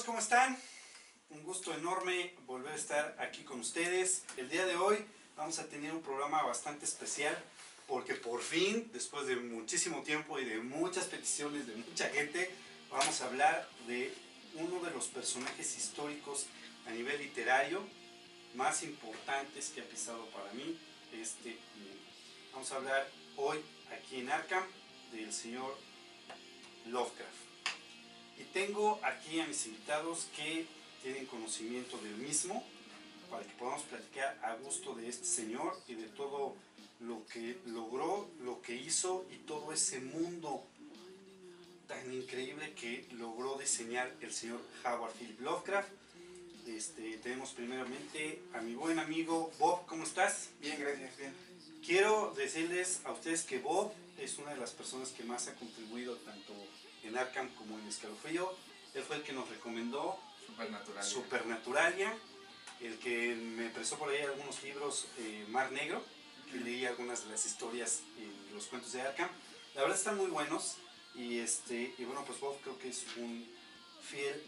amigos, ¿cómo están? Un gusto enorme volver a estar aquí con ustedes. El día de hoy vamos a tener un programa bastante especial porque por fin, después de muchísimo tiempo y de muchas peticiones de mucha gente, vamos a hablar de uno de los personajes históricos a nivel literario más importantes que ha pisado para mí este mundo. Vamos a hablar hoy aquí en Arkham del señor Lovecraft. Y tengo aquí a mis invitados que tienen conocimiento del mismo para que podamos platicar a gusto de este señor y de todo lo que logró, lo que hizo y todo ese mundo tan increíble que logró diseñar el señor Howard Philip Lovecraft. Tenemos primeramente a mi buen amigo Bob. ¿Cómo estás? Bien, gracias, bien. Quiero decirles a ustedes que Bob es una de las personas que más ha contribuido tanto en Arkham como en Escalofrío. Él fue el que nos recomendó Supernaturalia, el que me prestó por ahí algunos libros, Mar Negro, que leí algunas de las historias de los cuentos de Arkham. La verdad están muy buenos y bueno, pues Bob creo que es un fiel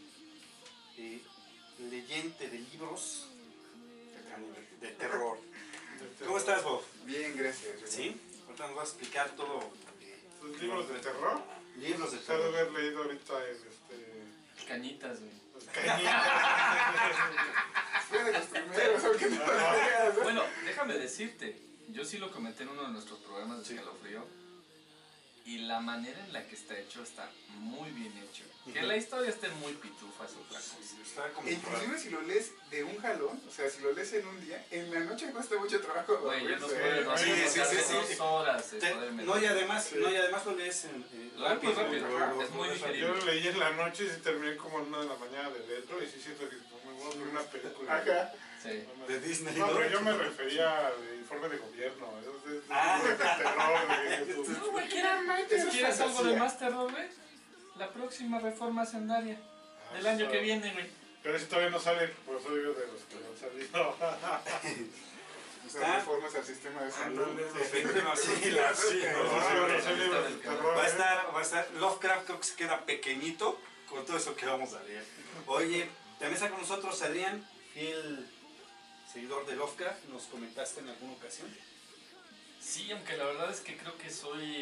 leyente de libros de terror. ¿Cómo estás, Bob? Bien, gracias. ¿Sí? Ahorita nos vas a explicar todo. ¿Los libros de terror? Libros de Espero terror. haber leído ahorita Cañitas, güey. Las cañitas. Fue de los primeros, aunque no lo creas, ¿no? Bueno, déjame decirte, yo sí lo comenté en uno de nuestros programas de Escalofrío. Y la manera en la que está hecho está muy bien hecho. Que la historia esté muy pitufa es otra cosa. Está como Inclusive si lo lees de un jalón, o sea, si lo lees en un día, en la noche cuesta mucho trabajo Güey, yo no dormirse. puedo no sí, sí, tarde sí. 2 horas No, y además lo lees Rápido. rápido. Es muy digerible. Yo lo leí en la noche y sí terminé como en 1 de la mañana de leerlo y sí siento que me voy a ver una película. Ajá. Sí. De Disney. No, pero yo me refería al informe de gobierno. Es Ah. de terror. No, güey, Eso es ¿quieres algo de fantasía. más terror, güey? La próxima reforma hacendaria del año que viene, güey. Pero si todavía no sale, pues soy yo de los que no han salido. Las reformas al sistema de salud. Va a estar Lovecraft, creo que se queda pequeñito con todo eso que vamos a leer. Oye, también está con nosotros Adrián, fiel seguidor de Lovecraft. ¿Nos comentaste en alguna ocasión? Sí, aunque la verdad es que creo que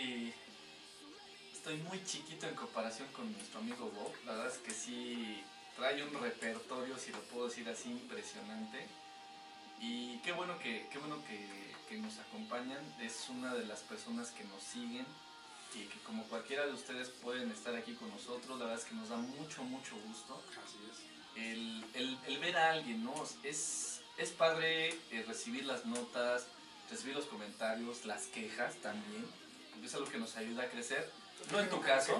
estoy muy chiquito en comparación con nuestro amigo Bob. La verdad es que sí trae un repertorio, si lo puedo decir así, impresionante. Y qué bueno que nos acompañan. Es una de las personas que nos siguen y que como cualquiera de ustedes pueden estar aquí con nosotros. La verdad es que nos da mucho gusto. Así es. El ver a alguien, ¿no? Es padre recibir las notas, recibir los comentarios, las quejas también. Es algo que nos ayuda a crecer. No en tu caso,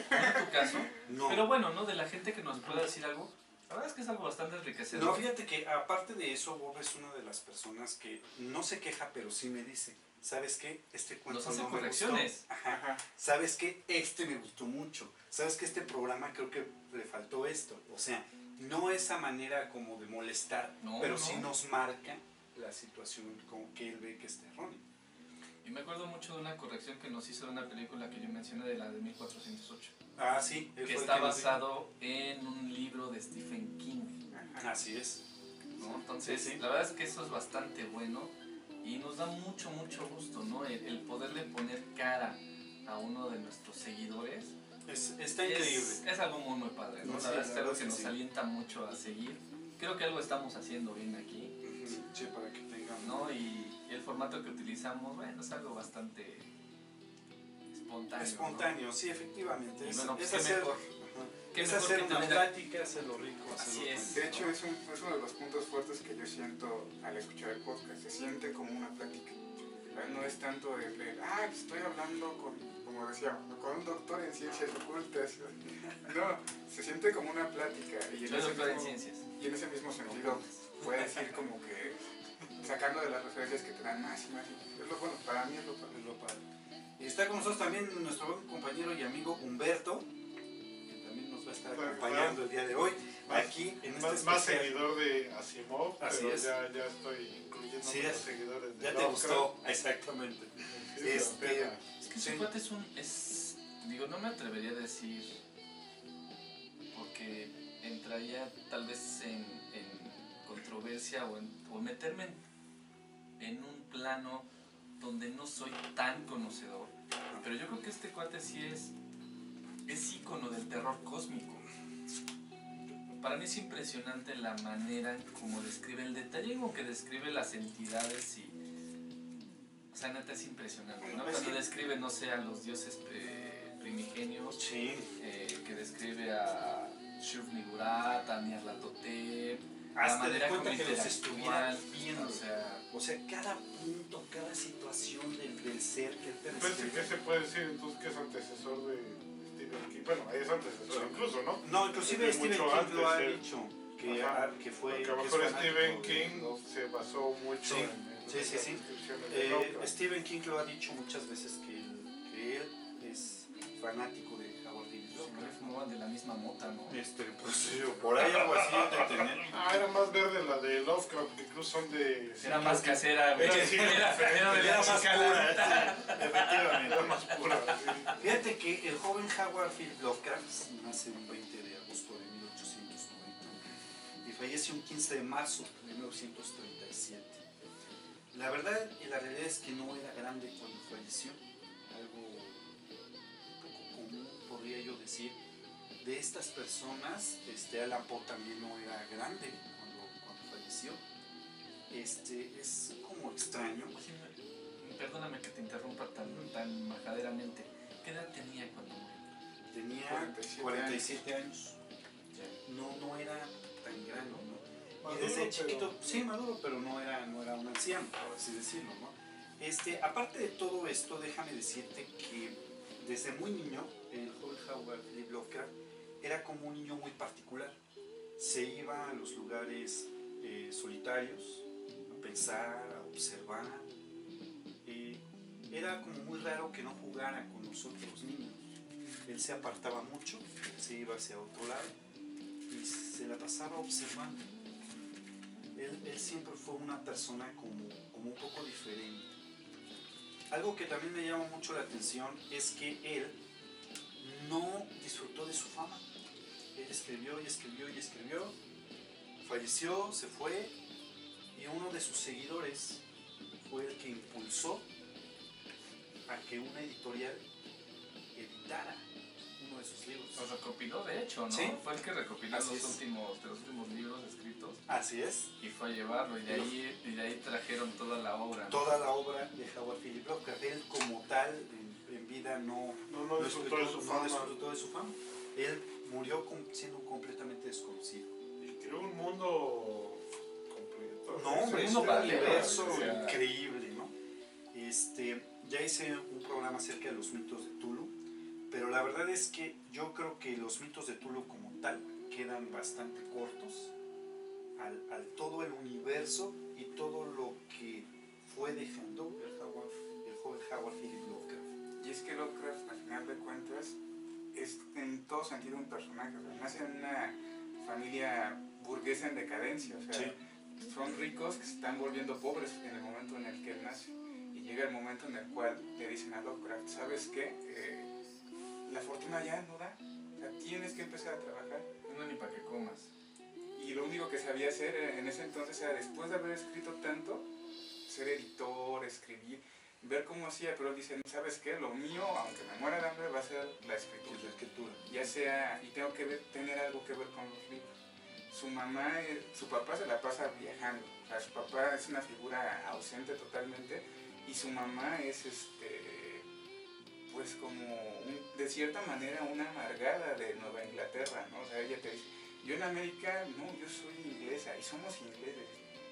No. pero bueno, ¿no? De la gente que nos pueda decir algo. La verdad es que es algo bastante enriquecedor. No, fíjate que aparte de eso, Bob es una de las personas que no se queja, pero sí me dice, ¿sabes qué? Este cuento Nos hace no me correcciones. gustó. Ajá. ¿Sabes qué? Me gustó mucho. ¿Sabes qué? Este programa creo que le faltó esto. O sea, no esa manera como de molestar, No, pero no. sí nos marca la situación como que él ve que está errónea. Y me acuerdo mucho de una corrección que nos hizo de una película que yo mencioné, de la de 1408. Ah, sí. él Que fue el está nos dijo. basado en un libro de Stephen King. Ajá, así es. ¿No? Entonces, Sí. la verdad es que eso es bastante bueno y nos da mucho gusto, ¿no? El poderle poner cara a uno de nuestros seguidores. Está increíble. Es algo muy padre, ¿no? Sí, La verdad es algo verdad que nos sí. alienta mucho a seguir. Creo que algo estamos haciendo bien aquí, Sí, para que tengan. ¿no? Y el formato que utilizamos, bueno, es algo bastante espontáneo. Espontáneo, sí, efectivamente. Y Es, bueno, pues, es qué hacer, mejor. ajá, Qué es mejor hacer que una tener- plática, hacerlo rico, hacerlo Así es. De hecho, es uno de los puntos fuertes que yo siento al escuchar el podcast. Se siente como una plática. No es tanto de leer, estoy hablando como decíamos, con un doctor en ciencias ocultas. No, se siente como una plática. Y Soy doctor en ciencias. Y en ese mismo sentido, puedes ir como que sacando de las referencias que te dan más y más. Es lo bueno, para mí es lo padre. Es lo padre. Y está con nosotros también nuestro buen compañero y amigo Humberto, que también nos va a estar acompañando el día de hoy. Aquí en este Más especial. seguidor de Asimov, Así pero es. ya estoy incluyendo Sí, los es. seguidores de Ya te Lovecraft. gustó, exactamente. Sí, Este, la pena. Es que Sí. su cuate digo, no me atrevería a decir, porque entraría tal vez en controversia o meterme en un plano donde no soy tan conocedor, pero yo creo que este cuate sí es ícono del terror cósmico. Para mí es impresionante la manera como describe, el detalle con que describe las entidades y... O sea, neta es impresionante, ¿no? Cuando describe, no sé, a los dioses primigenios, Sí. Que describe a Shub-Niggurath, a Nyarlathotep, la Hasta de manera cuenta como que los estuviera interactúan, viendo. o sea, Cada punto, cada situación del ser que él te Entonces, describe. ¿qué se puede decir entonces que es antecesor de Stephen King? Bueno, es antecesor incluso, ¿no? No, inclusive Desde Stephen mucho King lo ha antes, dicho, Ajá. que fue... Porque a lo que es mejor fanático Stephen de King Lovecraft. se basó mucho Sí, en sí, las sí. descripciones de Lovecraft. Stephen King lo ha dicho muchas veces que él es fanático de Howard Phillips creo que Lovecraft. fumaban de la misma mota, ¿no? Pues sí, por ahí algo así de tener. Era más verde la de Lovecraft, porque incluso son de... Era más casera, güey. Era- sí, Era de Era la más chica, pura, la- sí, efectivamente. Era más pura, sí. Fíjate que el joven Howard Phillips Lovecraft nace un 20 de agosto de 1890 y fallece un 15 de marzo de 1937. La verdad y la realidad es que no era grande cuando falleció, algo poco común podría yo decir. De estas personas, Alan Poe también no era grande cuando falleció. Es como extraño. Sí, perdóname que te interrumpa tan majaderamente. ¿Qué edad tenía cuando murió? Tenía 47 años. No era tan grande, ¿no? Y Maduro, desde chiquito, pero- sí, maduro, pero no era un anciano, por así decirlo, ¿no? Aparte de todo esto, déjame decirte que desde muy niño, el joven Howard Phillips Lovecraft era como un niño muy particular. Se iba a los lugares solitarios, a pensar, a observar. Era como muy raro que no jugara con nosotros los niños. Él se apartaba mucho, se iba hacia otro lado y se la pasaba observando. Él siempre fue una persona como un poco diferente. Algo que también me llama mucho la atención es que él no disfrutó de su fama. Él escribió y escribió y escribió, falleció, se fue, y uno de sus seguidores fue el que impulsó a que una editorial editara uno de sus libros. Los recopiló, de hecho, ¿no? Sí. Fue el que recopiló Así los es. últimos libros escritos Así es. y fue a llevarlo. Y de ahí trajeron toda la obra, ¿no? Toda la obra de Howard Phillips Lovecraft. Él como tal en vida no disfrutó de su fama. disfrutó de su fama. Él murió siendo completamente desconocido. Y creó un mundo completo. No, hombre, un es mundo un paralelo, universo o sea. increíble, ¿no? Ya hice un programa acerca de los mitos de Tulu, pero la verdad es que yo creo que los mitos de Tulu como tal quedan bastante cortos al todo el universo y todo lo que fue dejando el joven Howard Phillips Lovecraft. Y es que Lovecraft, al final de cuentas, es en todo sentido un personaje. O sea, nace en una familia burguesa en decadencia. O sea, Sí. son ricos que se están volviendo pobres en el momento en el que él nace. Y llega el momento en el cual le dicen a Lovecraft, ¿sabes qué? La fortuna ya no da. O sea, tienes que empezar a trabajar. No, ni para que comas. Y lo único que sabía hacer en ese entonces era, después de haber escrito tanto, ser editor, escribir, ver cómo hacía. Pero él dice, ¿sabes qué? Lo mío, aunque me muera de hambre, va a ser la escritura. La escritura. Ya sea, y tengo que tener algo que ver con los libros. Su papá se la pasa viajando. O sea, su papá es una figura ausente totalmente. Y su mamá es, pues como, de cierta manera, una amargada de Nueva Inglaterra, ¿no? O sea, ella te dice, yo en América, no, yo soy inglesa y somos ingleses.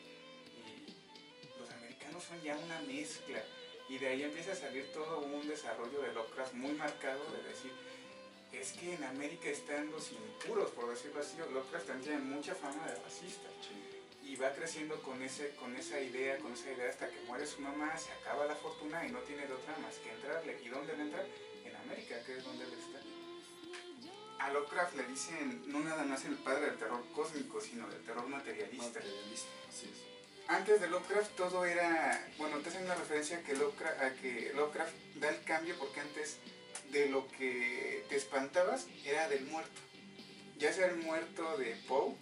Y los americanos son ya una mezcla. Y de ahí empieza a salir todo un desarrollo de Lovecraft muy marcado de decir, es que en América están los impuros, por decirlo así. Lovecraft también tiene mucha fama de racista. Y va creciendo con esa idea hasta que muere su mamá, se acaba la fortuna y no tiene de otra más que entrarle. ¿Y dónde le entra? En América, que es donde él está. A Lovecraft le dicen no nada más el padre del terror cósmico, sino del terror materialista. Así es. Antes de Lovecraft todo era, bueno, te hacen una referencia a que Lovecraft da el cambio, porque antes de lo que te espantabas era del muerto. ya sea el muerto de Poe,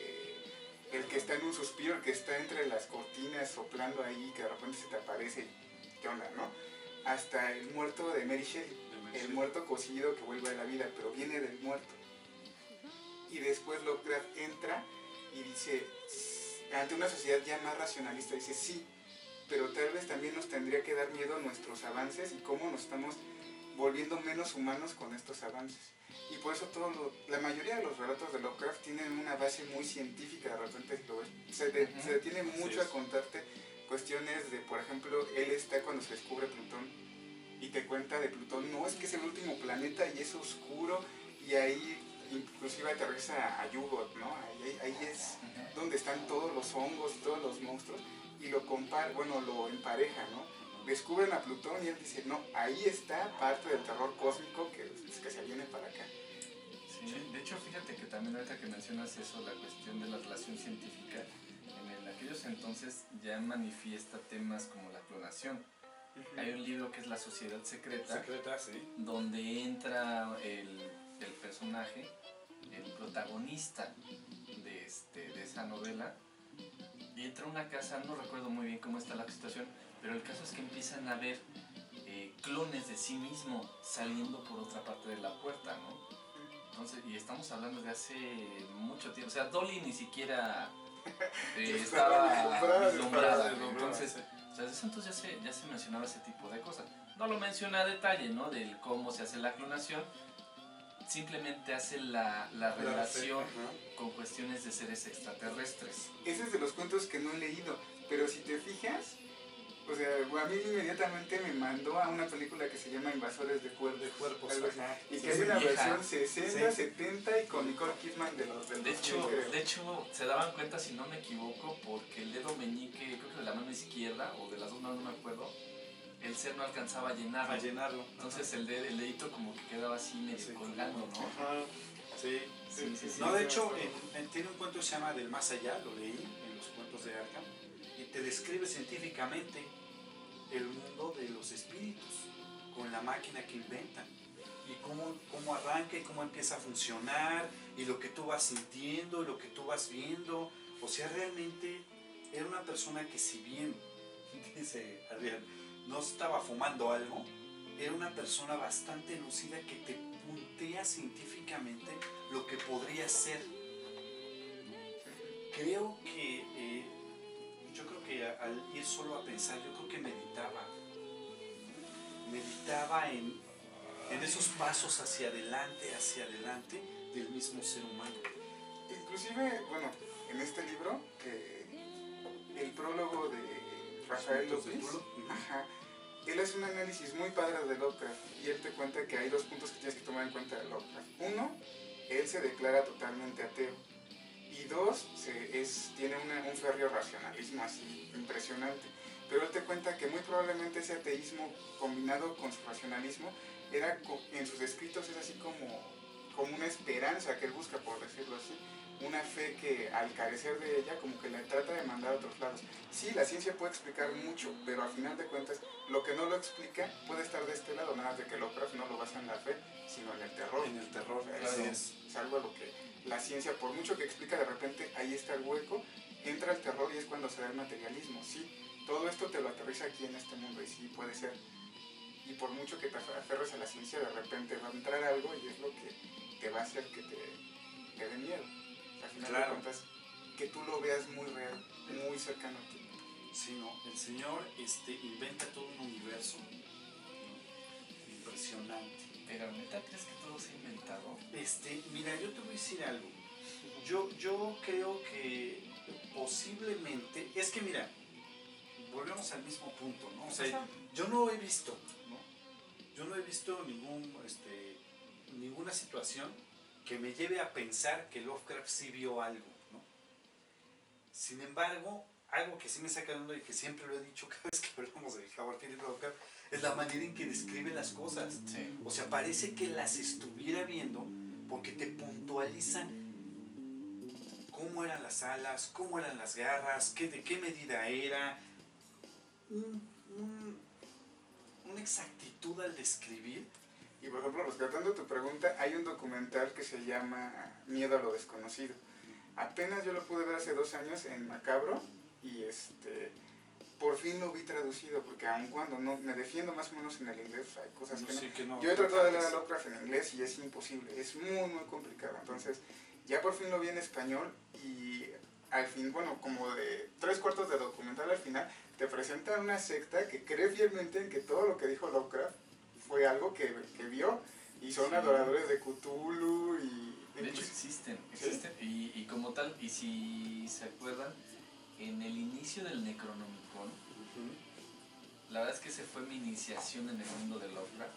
el que está en un suspiro, el que está entre las cortinas soplando ahí, que de repente se te aparece, ¿qué onda, no? Hasta el muerto de Mary Shelley, el muerto cocido que vuelve a la vida, pero viene del muerto. Y después Lovecraft entra y dice, ante una sociedad ya más racionalista, dice, sí, pero tal vez también nos tendría que dar miedo nuestros avances y cómo nos estamos volviendo menos humanos con estos avances. Y por eso la mayoría de los relatos de Lovecraft tienen una base muy científica, de repente se detiene mucho a contarte cuestiones de, por ejemplo, él está cuando se descubre Plutón y te cuenta de Plutón, no, es que es el último planeta y es oscuro, y ahí inclusive aterriza a Yugot, ¿no? Ahí es donde están todos los hongos y todos los monstruos, y lo empareja, ¿no? Descubren a Plutón y él dice, no, ahí está parte del terror cósmico que se viene para acá. Sí, de hecho, fíjate que también ahorita que mencionas eso, la cuestión de la relación científica, en aquellos entonces ya manifiesta temas como la clonación. Hay un libro que es La Sociedad Secreta, sí. donde entra el personaje, el protagonista de esa novela, y entra a una casa, no recuerdo muy bien cómo está la situación, pero el caso es que empiezan a ver clones de sí mismo saliendo por otra parte de la puerta, ¿no? Entonces, y estamos hablando de hace mucho tiempo, o sea, Dolly ni siquiera estaba vislumbrada, entonces, o sea, desde ese entonces ya se mencionaba ese tipo de cosas. No lo menciona a detalle, ¿no? Del cómo se hace la clonación, simplemente hace la relación con cuestiones de seres extraterrestres. Ese es de los cuentos que no he leído, pero si te fijas, o sea, a mí inmediatamente me mandó a una película que se llama Invasores de Cuerpos, y que hay una versión 60, 70 y con Nicole Kidman de los de hecho, se daban cuenta, si no me equivoco, porque el dedo meñique, creo que de la mano izquierda, o de las dos manos, no me acuerdo, el ser no alcanzaba a llenarlo. Entonces el dedito como que quedaba así medio colgando, ¿no? Ajá. Sí. No, de hecho, tiene un cuento que se llama Del Más Allá, lo leí en los cuentos de Arkham, y te describe científicamente el mundo de los espíritus con la máquina que inventan y cómo arranca y cómo empieza a funcionar y lo que tú vas sintiendo y lo que tú vas viendo. O sea, realmente era una persona que, si bien, dice Adrián, no estaba fumando algo, era una persona bastante lúcida que te puntea científicamente lo que podría ser. Creo que yo creo que al ir solo a pensar, yo creo que meditaba en esos pasos hacia adelante del mismo ser humano. Inclusive, bueno, en este libro, el prólogo de Rafael López, él hace un análisis muy padre de Lovecraft, y él te cuenta que hay dos puntos que tienes que tomar en cuenta de Lovecraft. Uno, él se declara totalmente ateo. Y dos, tiene un férreo racionalismo así impresionante. Pero él te cuenta que muy probablemente ese ateísmo combinado con su racionalismo en sus escritos es así como una esperanza que él busca, por decirlo así. Una fe que al carecer de ella como que le trata de mandar a otros lados. Sí, la ciencia puede explicar mucho, pero al final de cuentas lo que no lo explica puede estar de este lado, nada de que Lovecraft no lo basa en la fe, sino en el terror. En el terror, claro. Es algo a lo que la ciencia, por mucho que explica, de repente ahí está el hueco, entra el terror y es cuando se da el materialismo. Sí, todo esto te lo aterriza aquí en este mundo y sí puede ser. Y por mucho que te aferres a la ciencia, de repente va a entrar algo y es lo que te va a hacer que te dé miedo. Al final de cuentas, que tú lo veas muy real, muy cercano a ti. Sí, no, el Señor inventa todo un universo, ¿no? Impresionante. Pero ¿neta crees que todo se ha inventado? Mira, yo te voy a decir algo. Yo creo que posiblemente, es que mira, volvemos al mismo punto, ¿no? O sea, yo no he visto, ¿no? Yo no he visto ninguna situación que me lleve a pensar que Lovecraft sí vio algo, ¿no? Sin embargo, algo que sí me saca de onda y que siempre lo he dicho cada vez que hablamos de Howard Phillips Lovecraft es la manera en que describe las cosas. Sí. O sea, parece que las estuviera viendo porque te puntualizan cómo eran las alas, cómo eran las garras, de qué medida era. Una exactitud al describir Y por ejemplo, rescatando tu pregunta, hay un documental que se llama Miedo a lo desconocido. Apenas yo lo pude ver hace 2 años en Macabro y por fin lo vi traducido, porque aun cuando no me defiendo más o menos en el inglés, hay cosas que no. Sí, que no. Yo he tratado de leer a Lovecraft en inglés y es imposible, es muy muy complicado. Entonces, ya por fin lo vi en español y al fin, bueno, como de 3/4 de documental al final, te presentan una secta que cree fielmente en que todo lo que dijo Lovecraft fue algo que vio y son adoradores de Cthulhu y... De hecho existen. Y como tal, y si se acuerdan, en el inicio del Necronomicon, la verdad es que esa fue mi iniciación en el mundo de Lovecraft.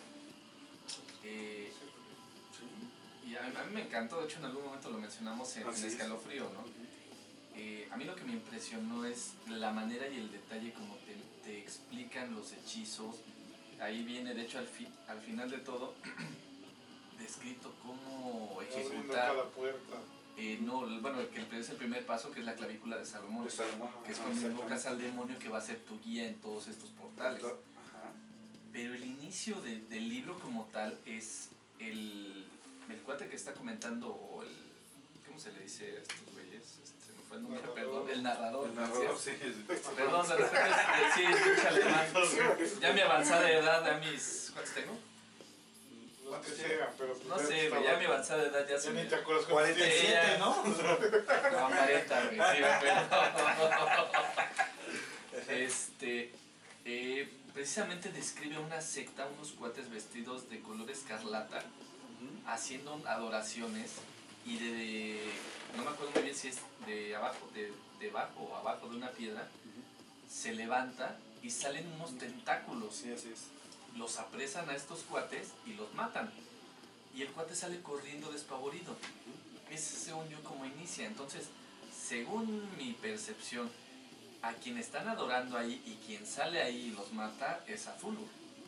Y a mí me encantó, de hecho en algún momento lo mencionamos en Escalofrío, ¿no? A mí lo que me impresionó es la manera y el detalle como te explican los hechizos. Ahí viene, de hecho, al final de todo, descrito cómo Abriendo ejecutar. cada puerta. Que es el primer paso, que es la clavícula de Salomón, que es cuando invocas al demonio que va a ser tu guía en todos estos portales. Pero el inicio del libro como tal es el cuate que está comentando, o ¿cómo se le dice a estos güeyes? Se me fue el nombre, perdón, el narrador. Sí. Perdón, de repente sí, escucha alemán. Ya mi avanzada edad, ¿cuántos tengo? Lo que sea, pero... No sé, güey, ya mi avanzada edad ya se Ya me... ni te acuerdas cuánto 47, ¿no? No, 40, güey, sí, me acuerdo. Precisamente describe una secta, unos cuates vestidos de color escarlata, haciendo adoraciones y no me acuerdo muy bien si es de abajo, debajo o abajo de una piedra, se levanta y salen unos tentáculos. Sí, así es. Los apresan a estos cuates y los matan. Y el cuate sale corriendo despavorido. Ese según yo como inicia. Entonces, según mi percepción, a quien están adorando ahí y quien sale ahí y los mata es a Cthulhu.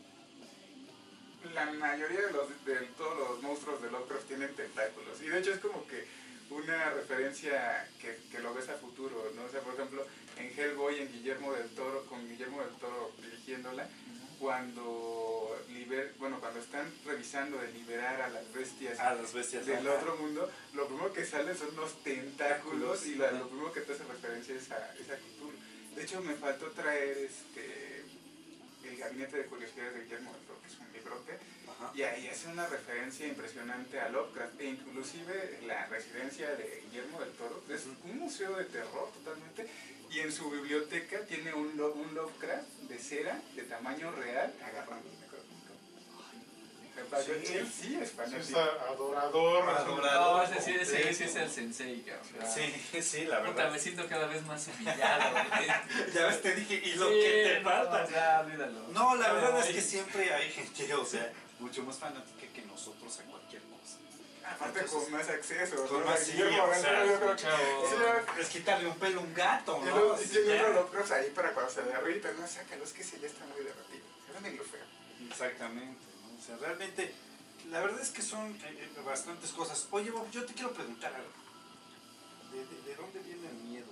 La mayoría de todos los monstruos de Lovecraft tienen tentáculos. Y de hecho es como que una referencia que lo ves a futuro, ¿no? O sea, por ejemplo, en Hellboy, con Guillermo del Toro dirigiéndola, cuando están revisando de liberar a las bestias del otro mundo, lo primero que salen son los tentáculos y lo primero que te hace referencia es a Cthulhu. De hecho, me faltó traer El Gabinete de Curiosidades de Guillermo del Toro, que es un librote, y ahí hace una referencia impresionante a Lovecraft, e inclusive la residencia de Guillermo del Toro es un museo de terror totalmente, y en su biblioteca tiene un Lovecraft de cera de tamaño real agarrando el Necronomicon. Él sí es fanático. Es adorador. No, ese es el sensei, cabrón. Sí, la Puta, verdad. me siento cada vez más humillado, güey. Ya ves, te dije, y lo que te falta. No, ya, olvídalo. No, la verdad es que siempre hay gente, o sea, mucho más fanática que nosotros a cualquier cosa. Aparte Entonces, con más acceso. con ¿no? más, Guillermo del Toro, yo creo que- chavo. sí, es quitarle un pelo a un gato, y ¿no? luego Así tiene ya. unos Lovecraft ahí para cuando se derrita, no, sácalos, que ese ya está muy derretido. Se lo feo. Exactamente, ¿no? O sea, realmente, la verdad es que son bastantes cosas. Oye, Bob, yo te quiero preguntar algo. ¿De dónde viene el miedo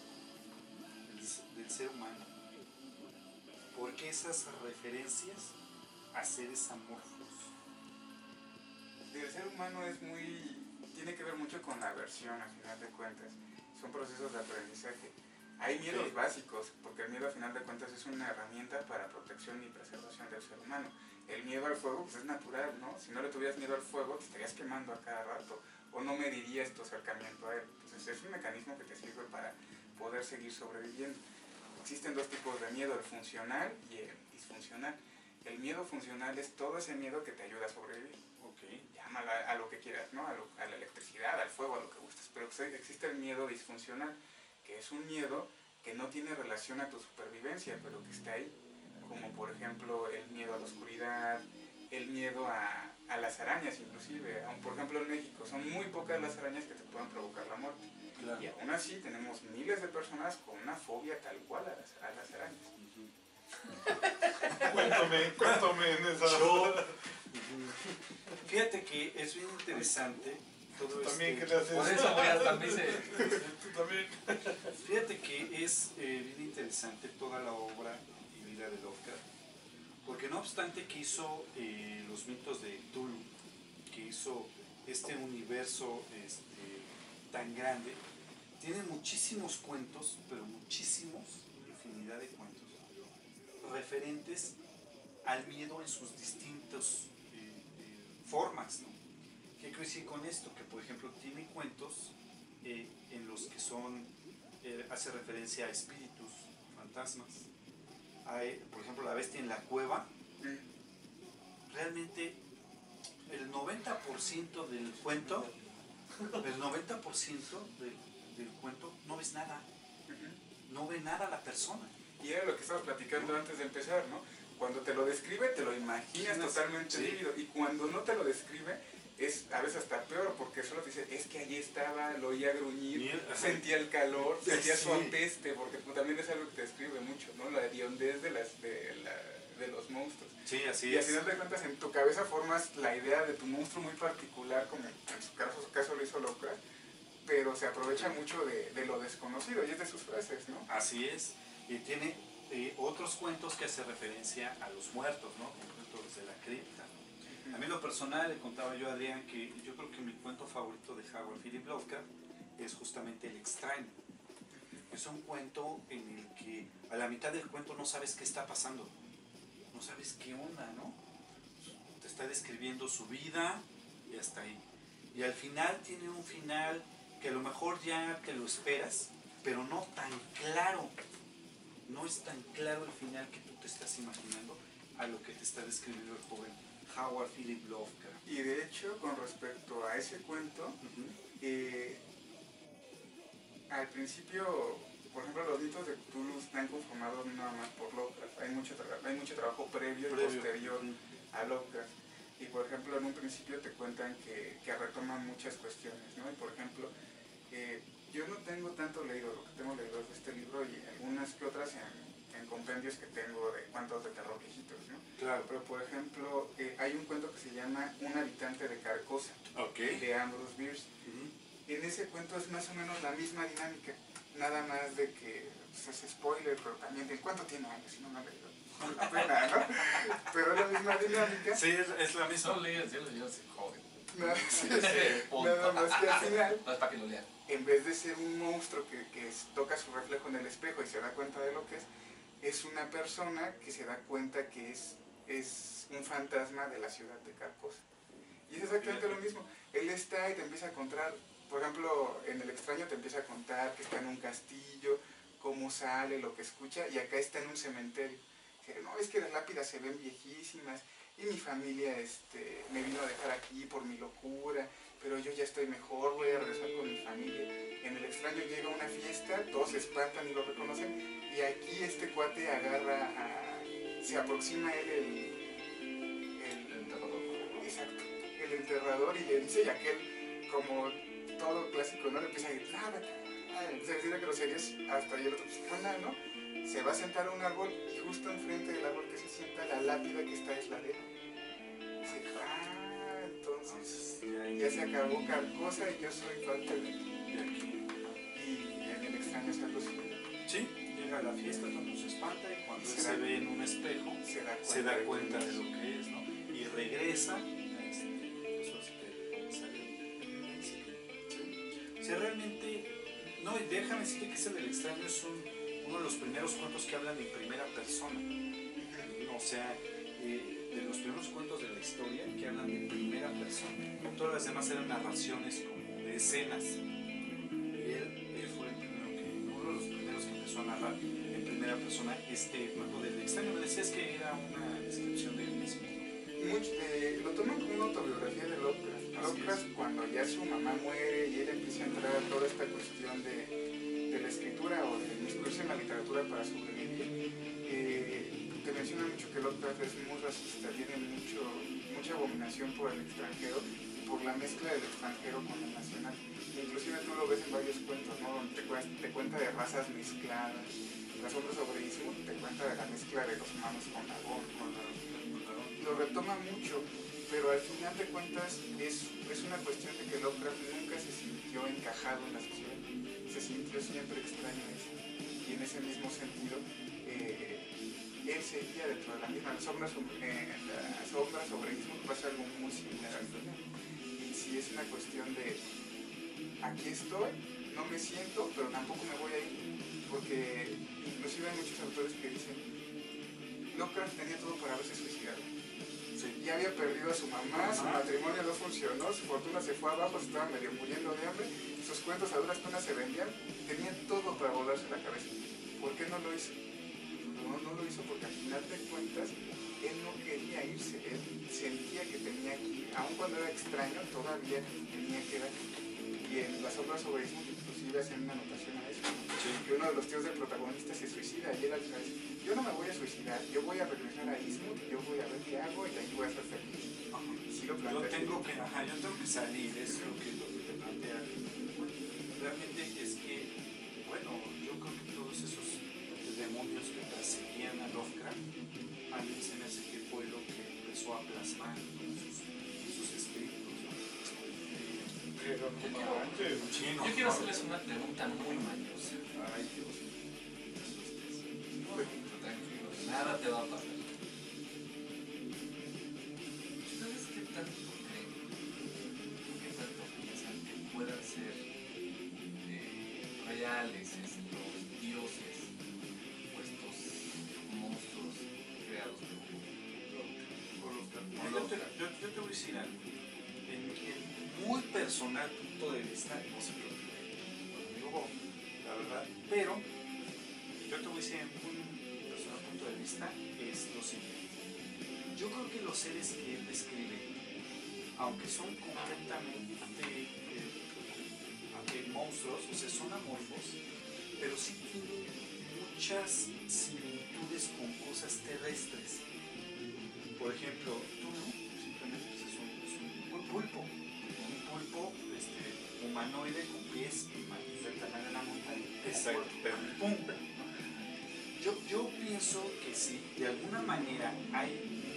del ser humano? ¿Por qué esas referencias a seres amorfos? El ser humano tiene que ver mucho con la aversión, al final de cuentas. Son procesos de aprendizaje. Hay miedos básicos, porque el miedo, al final de cuentas, es una herramienta para protección y preservación del ser humano. El miedo al fuego, pues es natural, ¿no? Si no le tuvieras miedo al fuego, te estarías quemando a cada rato, o no medirías tu acercamiento a él. Entonces, es un mecanismo que te sirve para poder seguir sobreviviendo. Existen 2 tipos de miedo, el funcional y el disfuncional. El miedo funcional es todo ese miedo que te ayuda a sobrevivir. Llámala a lo que quieras, ¿no? A la electricidad, al fuego, a lo que gustes. Pero existe el miedo disfuncional, que es un miedo que no tiene relación a tu supervivencia, pero que está ahí. Como por ejemplo el miedo a la oscuridad, el miedo a las arañas inclusive. Por ejemplo en México son muy pocas las arañas que te puedan provocar la muerte. Claro. Y aún así tenemos miles de personas con una fobia tal cual a las arañas. Cuéntame en esa... Fíjate que es bien interesante todo Tú también, este- ¿qué le haces? Por eso voy a también se... Tú también. Fíjate que es bien interesante toda la obra y vida de Lovecraft, porque no obstante que hizo los mitos de Cthulhu, que hizo este universo tan grande, tiene muchísimos cuentos, pero muchísimos, infinidad de cuentos, referentes al miedo en sus distintas formas, ¿no? ¿Qué quiero decir con esto? Que por ejemplo tiene cuentos en los que hace referencia a espíritus, fantasmas. Hay, por ejemplo, la bestia en la cueva. Realmente el 90% del cuento, del cuento no ves nada. No ve nada la persona. Y era lo que estabas platicando antes de empezar, ¿no? Cuando te lo describe, te lo imaginas totalmente vívido. Y cuando no te lo describe, es a veces hasta peor, porque solo te dice, es que allí estaba, lo oía gruñir, sentía el calor, sentía su apeste, porque también es algo que te describe mucho, ¿no? La hediondez de los monstruos. Sí, así y al final de cuentas, en tu cabeza formas la idea de tu monstruo muy particular, como en su caso lo hizo Lovecraft, pero se aprovecha mucho de lo desconocido, y es de sus frases, ¿no? Así es. Y tiene otros cuentos que hace referencia a los muertos, ¿no? Por ejemplo, los de la cripta. A mí en lo personal le contaba yo a Adrián que yo creo que mi cuento favorito de Howard Philip Lovecraft es justamente El extraño. Es un cuento en el que a la mitad del cuento no sabes qué está pasando, no sabes qué onda, ¿no? Te está describiendo su vida y hasta ahí. Y al final tiene un final que a lo mejor ya te lo esperas, pero no tan claro. No es tan claro el final que tú te estás imaginando a lo que te está describiendo el joven Howard Philip Lovecraft. Y de hecho, con respecto a ese cuento, al principio, por ejemplo, los mitos de Cthulhu están conformados nada más por Lovecraft. Hay mucho trabajo previo y posterior a Lovecraft. Y por ejemplo, en un principio te cuentan que retoman muchas cuestiones, ¿no? Y por ejemplo, yo no tengo tanto leído, lo que tengo leído es de este libro y algunas que otras en compendios que tengo de cuentos de terror viejitos, ¿no? Claro. Pero por ejemplo, hay un cuento que se llama Un habitante de Carcosa, de Ambrose Bierce. En ese cuento es más o menos la misma dinámica, nada más de que pues, es spoiler, pero también de cuánto tiene años, si no me he leído. La pena, ¿no? Pero es la misma dinámica. Sí, es la misma. No leas, yo soy joven. Nada más que al final, no es para que lo lean. en vez de ser un monstruo que toca su reflejo en el espejo y se da cuenta de lo que es una persona que se da cuenta que es un fantasma de la ciudad de Carcosa. Y es exactamente lo mismo. Él está y te empieza a contar, por ejemplo, en El extraño te empieza a contar que está en un castillo, cómo sale, lo que escucha, y acá está en un cementerio. No, es que las lápidas se ven viejísimas y mi familia me vino a dejar aquí por mi locura, pero yo ya estoy mejor, voy a regresar con mi familia. En El extraño llega una fiesta, todos se espantan y lo reconocen, y aquí este cuate se aproxima a él el enterrador. Exacto, el enterrador, y le dice, y aquel, como todo clásico, ¿no? Le empieza a decir, empieza a decir groserías hasta y el otro, pues, ¿no? Se va a sentar a un árbol y justo enfrente del árbol que se sienta la lápida que está es la de él. Dice, entonces ya se acabó Carcosa y yo soy parte de aquí. Y en El extraño se alucina. Sí, llega a la fiesta cuando se espanta y cuando se ve en un espejo se da cuenta de lo que es, ¿no? Y regresa o sea, realmente, no, y déjame decirte que ese del extraño es uno de los primeros cuentos que hablan en primera persona. O sea, de los primeros cuentos de la historia que hablan de primera persona. Todas las demás eran narraciones como de escenas. Y él fue uno de los primeros que empezó a narrar en primera persona este cuento del extraño. Me decías que era una descripción de él mismo. Lo toman como una autobiografía de Lovecraft. Lovecraft, cuando ya su mamá muere y él empieza a entrar a toda esta cuestión de la escritura o de incluirse en la literatura para sobrevivir, te menciona mucho que Lovecraft es muy racista, tiene mucha abominación por el extranjero y por la mezcla del extranjero con el nacional. Inclusive tú lo ves en varios cuentos, ¿no? Donde te cuenta de razas mezcladas. Las obras sobre Eastwood te cuenta de la mezcla de los humanos con Aragón. Lo retoma mucho, pero al final de cuentas es una cuestión de que Lovecraft nunca se sintió encajado en la sociedad, se sintió siempre extraño. Y en ese mismo sentido, él seguía dentro de la misma. La sombra sobre mismo pasa algo muy similar al final. Y si es una cuestión de aquí estoy, no me siento, pero tampoco me voy a ir, porque inclusive hay muchos autores que dicen Lovecraft tenía todo para haberse suicidado. Sí. Ya había perdido a su mamá, su matrimonio no funcionó, su fortuna se fue abajo, se estaba medio muriendo de hambre, sus cuentos a duras penas se vendían, tenía todo para volarse la cabeza. ¿Por qué no lo hizo? No lo hizo porque al final de cuentas él no quería irse, él sentía que tenía que ir, aun cuando era extraño, todavía tenía que ir. Y en las obras sobre Ismut inclusive hacen una anotación a eso, Sí. que uno de los tíos del protagonista se suicida y él al final dice, yo no me voy a suicidar, yo voy a regresar a Ismut, yo voy a ver qué hago y de ahí voy a ser feliz. Y si lo Yo plantea tengo así. que salir, es lo que te plantea. Realmente es que, bueno, yo creo que todos esos demonios que perseguían a Lovecraft, a mí se me hace que fue lo que empezó a plasmar en sus escritos. ¿No? Pero como antes. Chino. Yo quiero hacerles una pregunta muy mañosa. Ay, Dios. Tranquilos, nada te va a pasar. ¿Ustedes qué tanto creen, qué tanto piensan que puedan ser reales estos dioses o estos monstruos creados por Lovecraft? Yo te voy a decir algo. En muy personal punto de vista, no sé qué digo, la verdad, pero yo te voy a decir en un personal punto de vista es lo siguiente. Yo creo que los seres que él describe, aunque son completamente monstruos, o sea, son amorfos, pero sí tienen muchas similitudes con cosas terrestres. Por ejemplo, tú simplemente es un pulpo humanoide con pies del tamaño de la montaña. Exacto. Pero pum. Yo pienso que si de alguna manera hay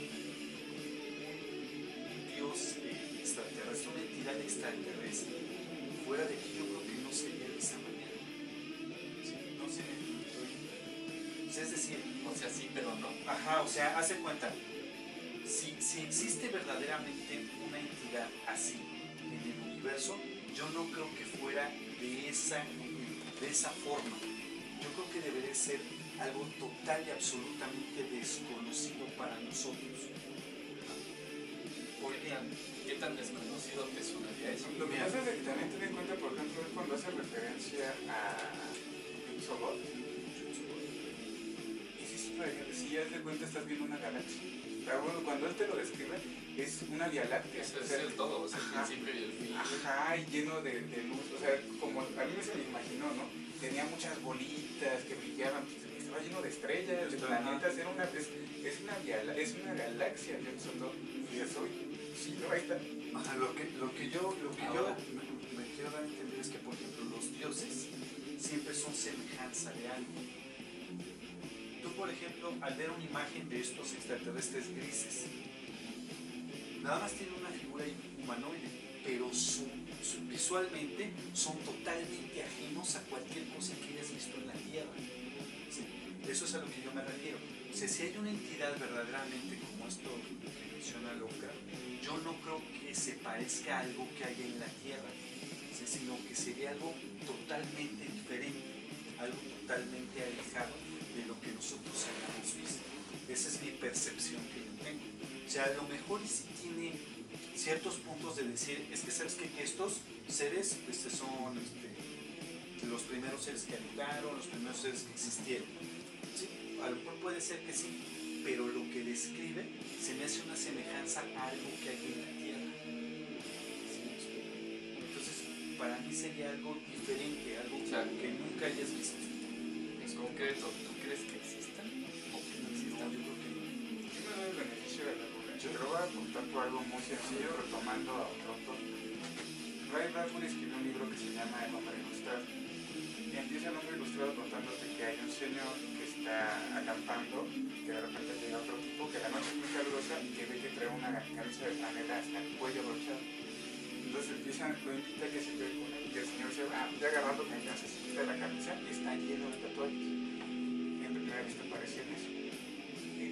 un dios extraterrestre, una entidad extraterrestre, fuera de aquí yo creo que no sería de esa manera. ¿Sí? No sé, o sea, es decir, O sea, sí, pero no. ajá, o sea, hace cuenta, si existe verdaderamente una entidad así en el universo, yo no creo que fuera de esa forma. Yo creo que debería ser algo total y absolutamente desconocido para nosotros. ¿Qué tan desconocido te sonaría eso? Lo que pasa es que también ten en cuenta, por ejemplo, él cuando hace referencia a Sobot, y si ya te cuenta estás viendo una galaxia. Pero bueno, cuando él te lo describe, es una vía láctea. Eso es el todo, o sea, el principio y el fin. Ajá, y lleno de luz. O sea, como a mí se me imaginó, ¿no? Tenía muchas bolitas que brillaban, estaba lleno de estrellas, de planetas. Era una, es una galaxia, yo soy. Sí, no, ahí está. Ajá, lo que yo me quiero dar a entender es que, por ejemplo, los dioses siempre son semejanza de algo. Tú, por ejemplo, al ver una imagen de estos extraterrestres grises, nada más tienen una figura humanoide, pero visualmente son totalmente ajenos a cualquier cosa que hayas visto en la Tierra. ¿Sí? Eso es a lo que yo me refiero. O sea, si hay una entidad verdaderamente como esto que menciona Lovecraft, yo no creo que se parezca a algo que hay en la Tierra, ¿sí? Sino que sería algo totalmente diferente, algo totalmente alejado de lo que nosotros hayamos visto. Esa es mi percepción que yo tengo. O sea, a lo mejor sí tiene ciertos puntos de decir, es que sabes que estos seres son los primeros seres que habitaron, los primeros seres que existieron. ¿Sí? A lo mejor puede ser que sí, pero lo que describe se me hace una semejanza a algo que hay en la Tierra. ¿Sí? Entonces, para mí sería algo diferente, algo que nunca hayas visto. En concreto, ¿tú crees que existan o que no existan? Yo creo que no. Yo me doy el beneficio de la duda. Pero voy a apuntar por algo muy sencillo, retomando a otro autor. Ray Bradbury escribió un libro que se llama El hombre ilustrado. Y empieza el hombre ilustrado contándote que hay un señor que está acampando, que de repente llega otro tipo, que la noche es muy calurosa y que ve que trae una camisa de franela hasta el cuello abrochado. Entonces lo invita a que se quede con él y el señor se va, ya agarrando confianza, se quita la camisa y está lleno de tatuajes. Y en primera vista parecían eso. Y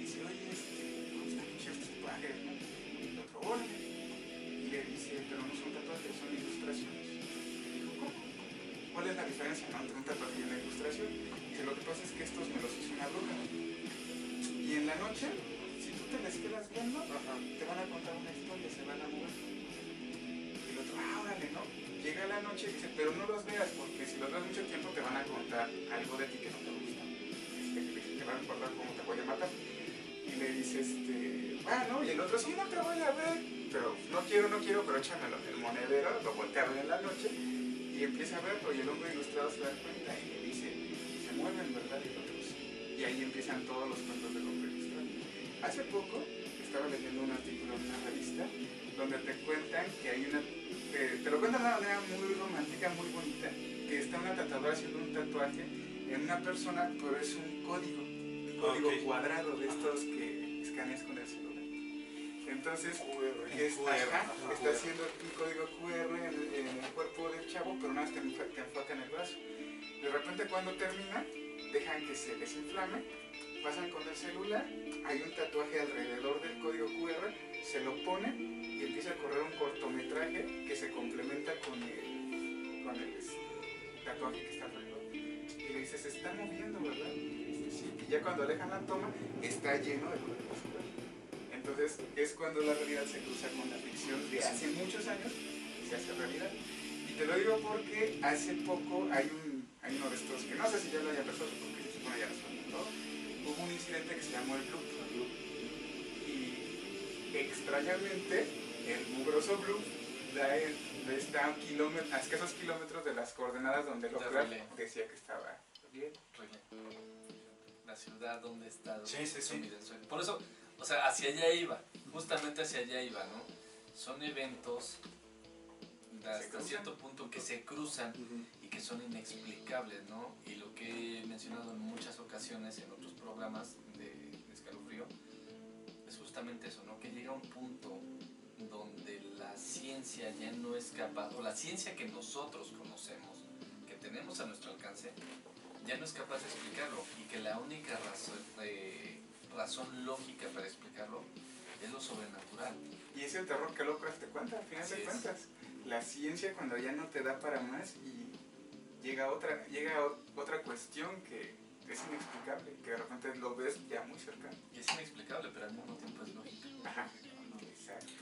diferencia, ¿no? Entre un tatuaje y una ilustración. Dice, lo que pasa es que estos me los hizo una bruja. Y en la noche, si tú te les quedas viendo, te van a contar una historia, se van a mover. Y el otro, órale, ¿no? Llega la noche y dice, pero no los veas, porque si los ves mucho tiempo te van a contar algo de ti que no te gusta. Te van a recordar cómo te voy a matar. Y le dice, no, y el otro, sí, no te voy a ver, pero no quiero, pero échamelo en el monedero, lo voltea a ver en la noche, y empieza a verlo, y el hombre ilustrado se da cuenta, y le dice, se mueven, ¿verdad? Y el otro, sí. Y ahí empiezan todos los cuentos del hombre ilustrado. Hace poco estaba leyendo un artículo en una revista, donde te cuentan que hay una, te lo cuentan de una manera muy romántica, muy bonita, que está una tatuadora haciendo un tatuaje en una persona, pero es un código cuadrado de estos que escaneas con el celular. Entonces, está haciendo un código QR en el cuerpo del chavo, pero nada más te enfoca en el brazo. De repente cuando termina, dejan que se desinflame, pasan con el celular, hay un tatuaje alrededor del código QR, se lo ponen y empieza a correr un cortometraje que se complementa con el tatuaje que está alrededor. Y le dice, se está moviendo, ¿verdad? Y ya cuando alejan la toma, está lleno de códigos QR. Entonces es cuando la realidad se cruza con la ficción de hace muchos años y se hace realidad. Y te lo digo porque hace poco hay uno de estos que no sé si ya lo haya pasado porque se supone ya lo saben todo. Hubo un incidente que se llamó el Blue. Y extrañamente el mugroso Blue está a escasos kilómetros de las coordenadas donde Lovecraft decía que estaba bien. La ciudad donde está. Sí. Por eso, o sea, hacia allá iba, justamente hacia allá iba, ¿no? Son eventos hasta cierto punto que se cruzan y que son inexplicables, ¿no? Y lo que he mencionado en muchas ocasiones en otros programas de Escalofrío es justamente eso, ¿no? Que llega un punto donde la ciencia ya no es capaz, o la ciencia que nosotros conocemos, que tenemos a nuestro alcance, ya no es capaz de explicarlo, y que la única razón lógica para explicarlo es lo sobrenatural. Y es el terror que Lovecraft te cuenta, al final de cuentas. La ciencia cuando ya no te da para más y llega otra cuestión que es inexplicable, que de repente lo ves ya muy cercano. Y es inexplicable, pero al mismo tiempo es lógica. Ajá, exacto.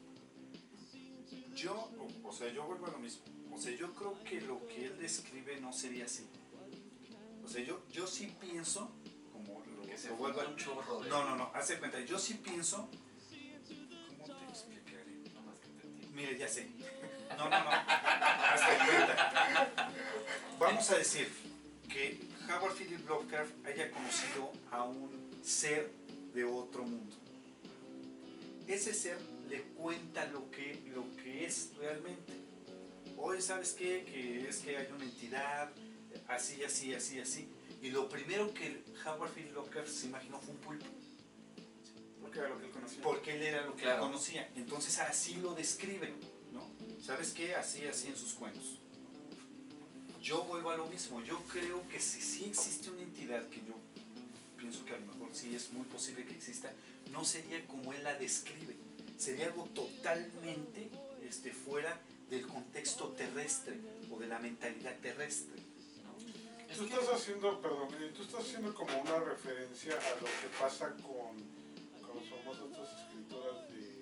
Yo vuelvo a lo mismo. O sea, yo creo que lo que él describe no sería así. O sea, yo sí pienso, como lo que se vuelva un chorro de... No, hace cuenta, yo sí pienso... ¿Cómo te explicaré? No más que te entiendo. Mire, ya sé. No, hazte cuenta. Vamos a decir que Howard Philip Lovecraft haya conocido a un ser de otro mundo. Ese ser le cuenta lo que es realmente. Hoy, ¿sabes qué? Que es que hay una entidad así. Y lo primero que Howard Philip Lovecraft se imaginó fue un pulpo. Porque era lo que él conocía. Porque él era lo que él conocía. Entonces así lo describe, ¿no? ¿Sabes qué? Así en sus cuentos. Yo vuelvo a lo mismo. Yo creo que si sí existe una entidad, que yo pienso que a lo mejor sí es muy posible que exista, no sería como él la describe. Sería algo totalmente fuera del contexto terrestre o de la mentalidad terrestre. Tú estás haciendo como una referencia a lo que pasa con los famosos dos escritoras de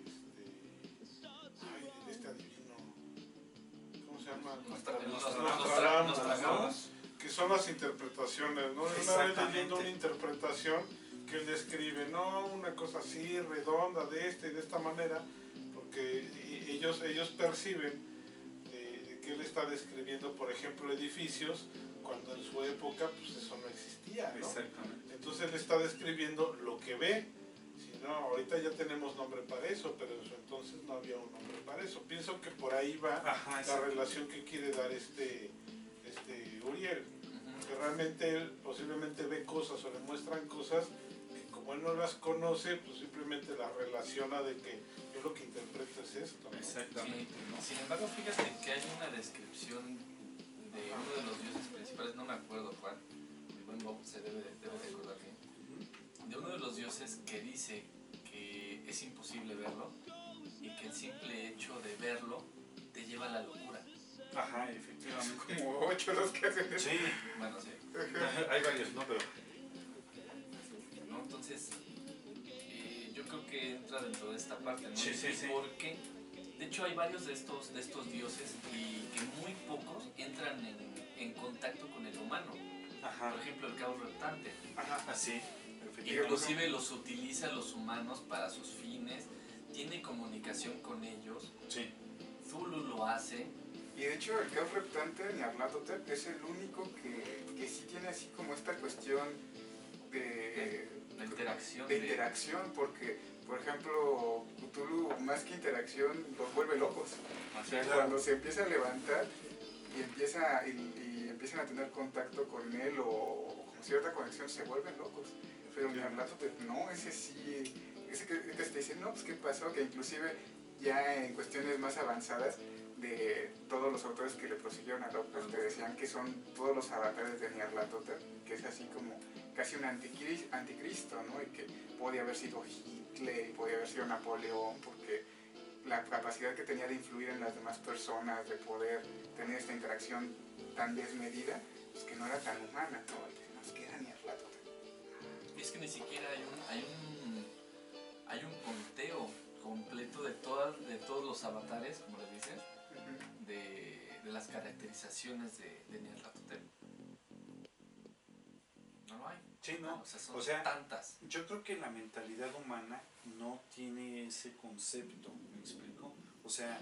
este adivino, ¿cómo se llama? Nostradamus, que son las interpretaciones, ¿no? Una vez leyendo una interpretación que él describe, no una cosa así redonda de esta manera, porque ellos perciben que él está describiendo, por ejemplo, edificios cuando en su época pues eso no existía, ¿no? Exactamente. Entonces él está describiendo lo que ve. Si no, ahorita ya tenemos nombre para eso, pero en su entonces no había un nombre para eso. Pienso que por ahí va la relación que quiere dar este Uriel, que realmente él posiblemente ve cosas o le muestran cosas que como él no las conoce, pues simplemente las relaciona de que yo lo que interpreto es esto, ¿no? Exactamente. Sí, ¿no? Sin embargo, fíjate que hay una descripción de uno de los dioses principales, no me acuerdo cuál, el buen Bob se debe de acordar bien, de uno de los dioses que dice que es imposible verlo y que el simple hecho de verlo te lleva a la locura. Ajá, efectivamente. Como 8 los que hacen eso. Sí, Bueno, sí. hay varios, ¿no? Pero ¿No? Entonces, yo creo que entra dentro de esta parte, ¿no? Sí, sí, sí. Porque, de hecho, hay varios de estos dioses y que muy pocos entran en contacto con el humano. ajá, Por ejemplo, el caos reptante. Ajá. así, Inclusive los utiliza los humanos para sus fines, tiene comunicación con ellos. Sí, Zulu lo hace. Y de hecho el caos reptante en Nyarlathotep es el único que sí tiene así como esta cuestión de La de interacción, porque por ejemplo Cthulhu más que interacción los vuelve locos. O sea, cuando se empieza a levantar y empiezan a tener contacto con él o con cierta conexión, se vuelven locos. Pero Nyarlathotep no, ese sí, ese que te dice, no, pues qué pasó, que inclusive ya en cuestiones más avanzadas de todos los autores que le prosiguieron a Lovecraft te decían que son todos los avatares de Nyarlathotep, que es así como casi un anticristo, ¿no? Y que podía haber sido Hitler, y podía haber sido Napoleón, porque la capacidad que tenía de influir en las demás personas, de poder tener esta interacción tan desmedida, pues que no era tan humana, ¿no? Y que nos queda Nyarlathotep. Es que ni siquiera hay un conteo completo de todos los avatares, como les dicen, de las caracterizaciones de Nyarlathotep. No lo hay. sí, ¿no? O sea, son tantas. Yo creo que la mentalidad humana no tiene ese concepto, ¿me explico? O sea,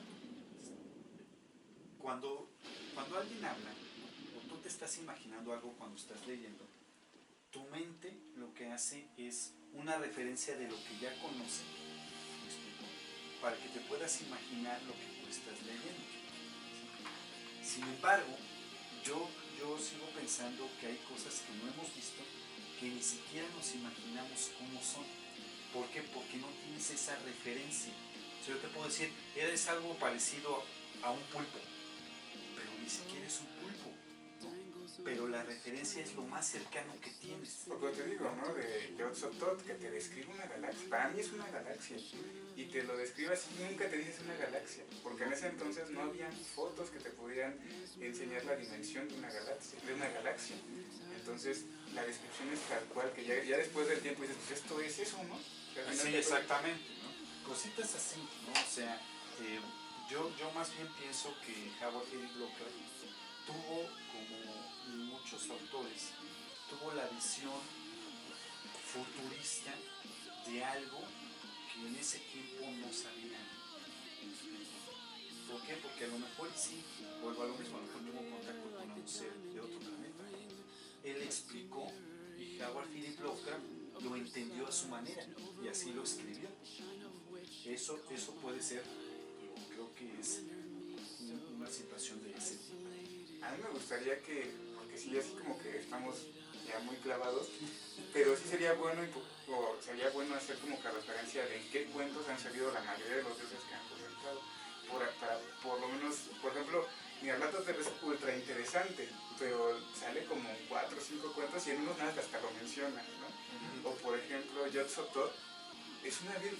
cuando alguien habla, o tú te estás imaginando algo cuando estás leyendo, tu mente lo que hace es una referencia de lo que ya conoce, ¿me explico? Para que te puedas imaginar lo que tú estás leyendo. Sin embargo, yo sigo pensando que hay cosas que no hemos visto que ni siquiera nos imaginamos cómo son. ¿Por qué? Porque no tienes esa referencia. O sea, yo te puedo decir, eres algo parecido a un pulpo, pero ni siquiera es un pulpo, ¿no? Pero la referencia es lo más cercano que tienes. Porque te digo, ¿no? De Yog-Sothoth, que te describe una galaxia. Para mí es una galaxia. Y te lo describe así, nunca te dices una galaxia. Porque en ese entonces no habían fotos que te pudieran enseñar la dimensión de una galaxia. Entonces, la descripción es tal cual, que ya después del tiempo dices, pues esto es eso, ¿no? Sí, exactamente, ¿no? Cositas así, ¿no? O sea, yo más bien pienso que Howard Philip Lovecraft tuvo, como muchos autores, tuvo la visión futurista de algo que en ese tiempo no sabían. ¿Por qué? Porque a lo mejor sí, vuelvo a lo mismo, a lo mejor tuvo contacto con un ser de otro planeta. Él explicó y Howard Philip Lovecraft lo entendió a su manera y así lo escribió. Eso puede ser, creo que es una situación de ese tipo. A mí me gustaría que, porque sí, así como que estamos ya muy clavados, pero sí sería bueno, hacer como que referencia de en qué cuentos han salido la mayoría de los dioses que han comentado. Para por lo menos, por ejemplo, Nyarlathotep es ultra interesante, pero sale como 4 o 5 cuentos y en unos nada hasta lo mencionan, ¿no? O por ejemplo, Yog-Sothoth es una vil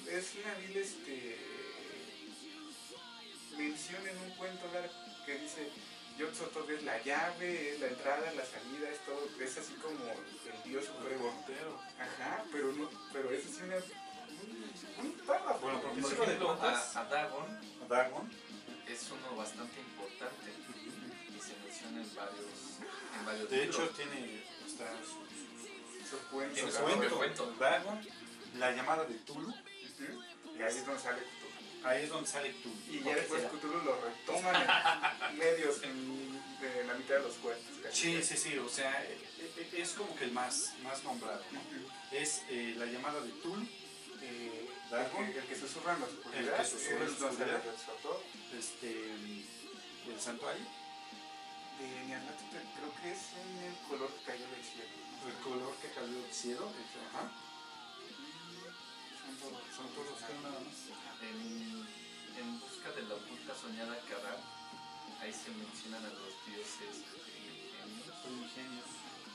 mención en un cuento largo que dice Yog-Sothoth es la llave, es la entrada, la salida, es todo, es así como el dios supremo. Ajá, pero es así un párrafo. Bueno, porque Por si lo ejemplo, cuentas, a Dagon Dagon, es uno bastante importante y se menciona en varios de libros. hecho tiene hasta Su cuento. Tiene su su propio cuento, cuento. Dagon, la llamada de Tulu, Y ahí es donde sale Cthulhu. ahí es donde sale Tulu. Y ya después Cthulhu lo retoman en medios de la mitad de los cuentos. Sí, o sea, es como que el más nombrado, ¿no? Es la llamada de Tulu, Dagon, El que susurra en la oscuridad. El que susurra en la es donde sale oscuridad. Yog-Sothoth. el santuario, De Nyarlathotep creo que es en el color que cayó del cielo. el color que cayó del cielo, ajá. Son todos nada más. En busca de la oculta soñada Kadar, ahí se mencionan a los dioses Primigenios.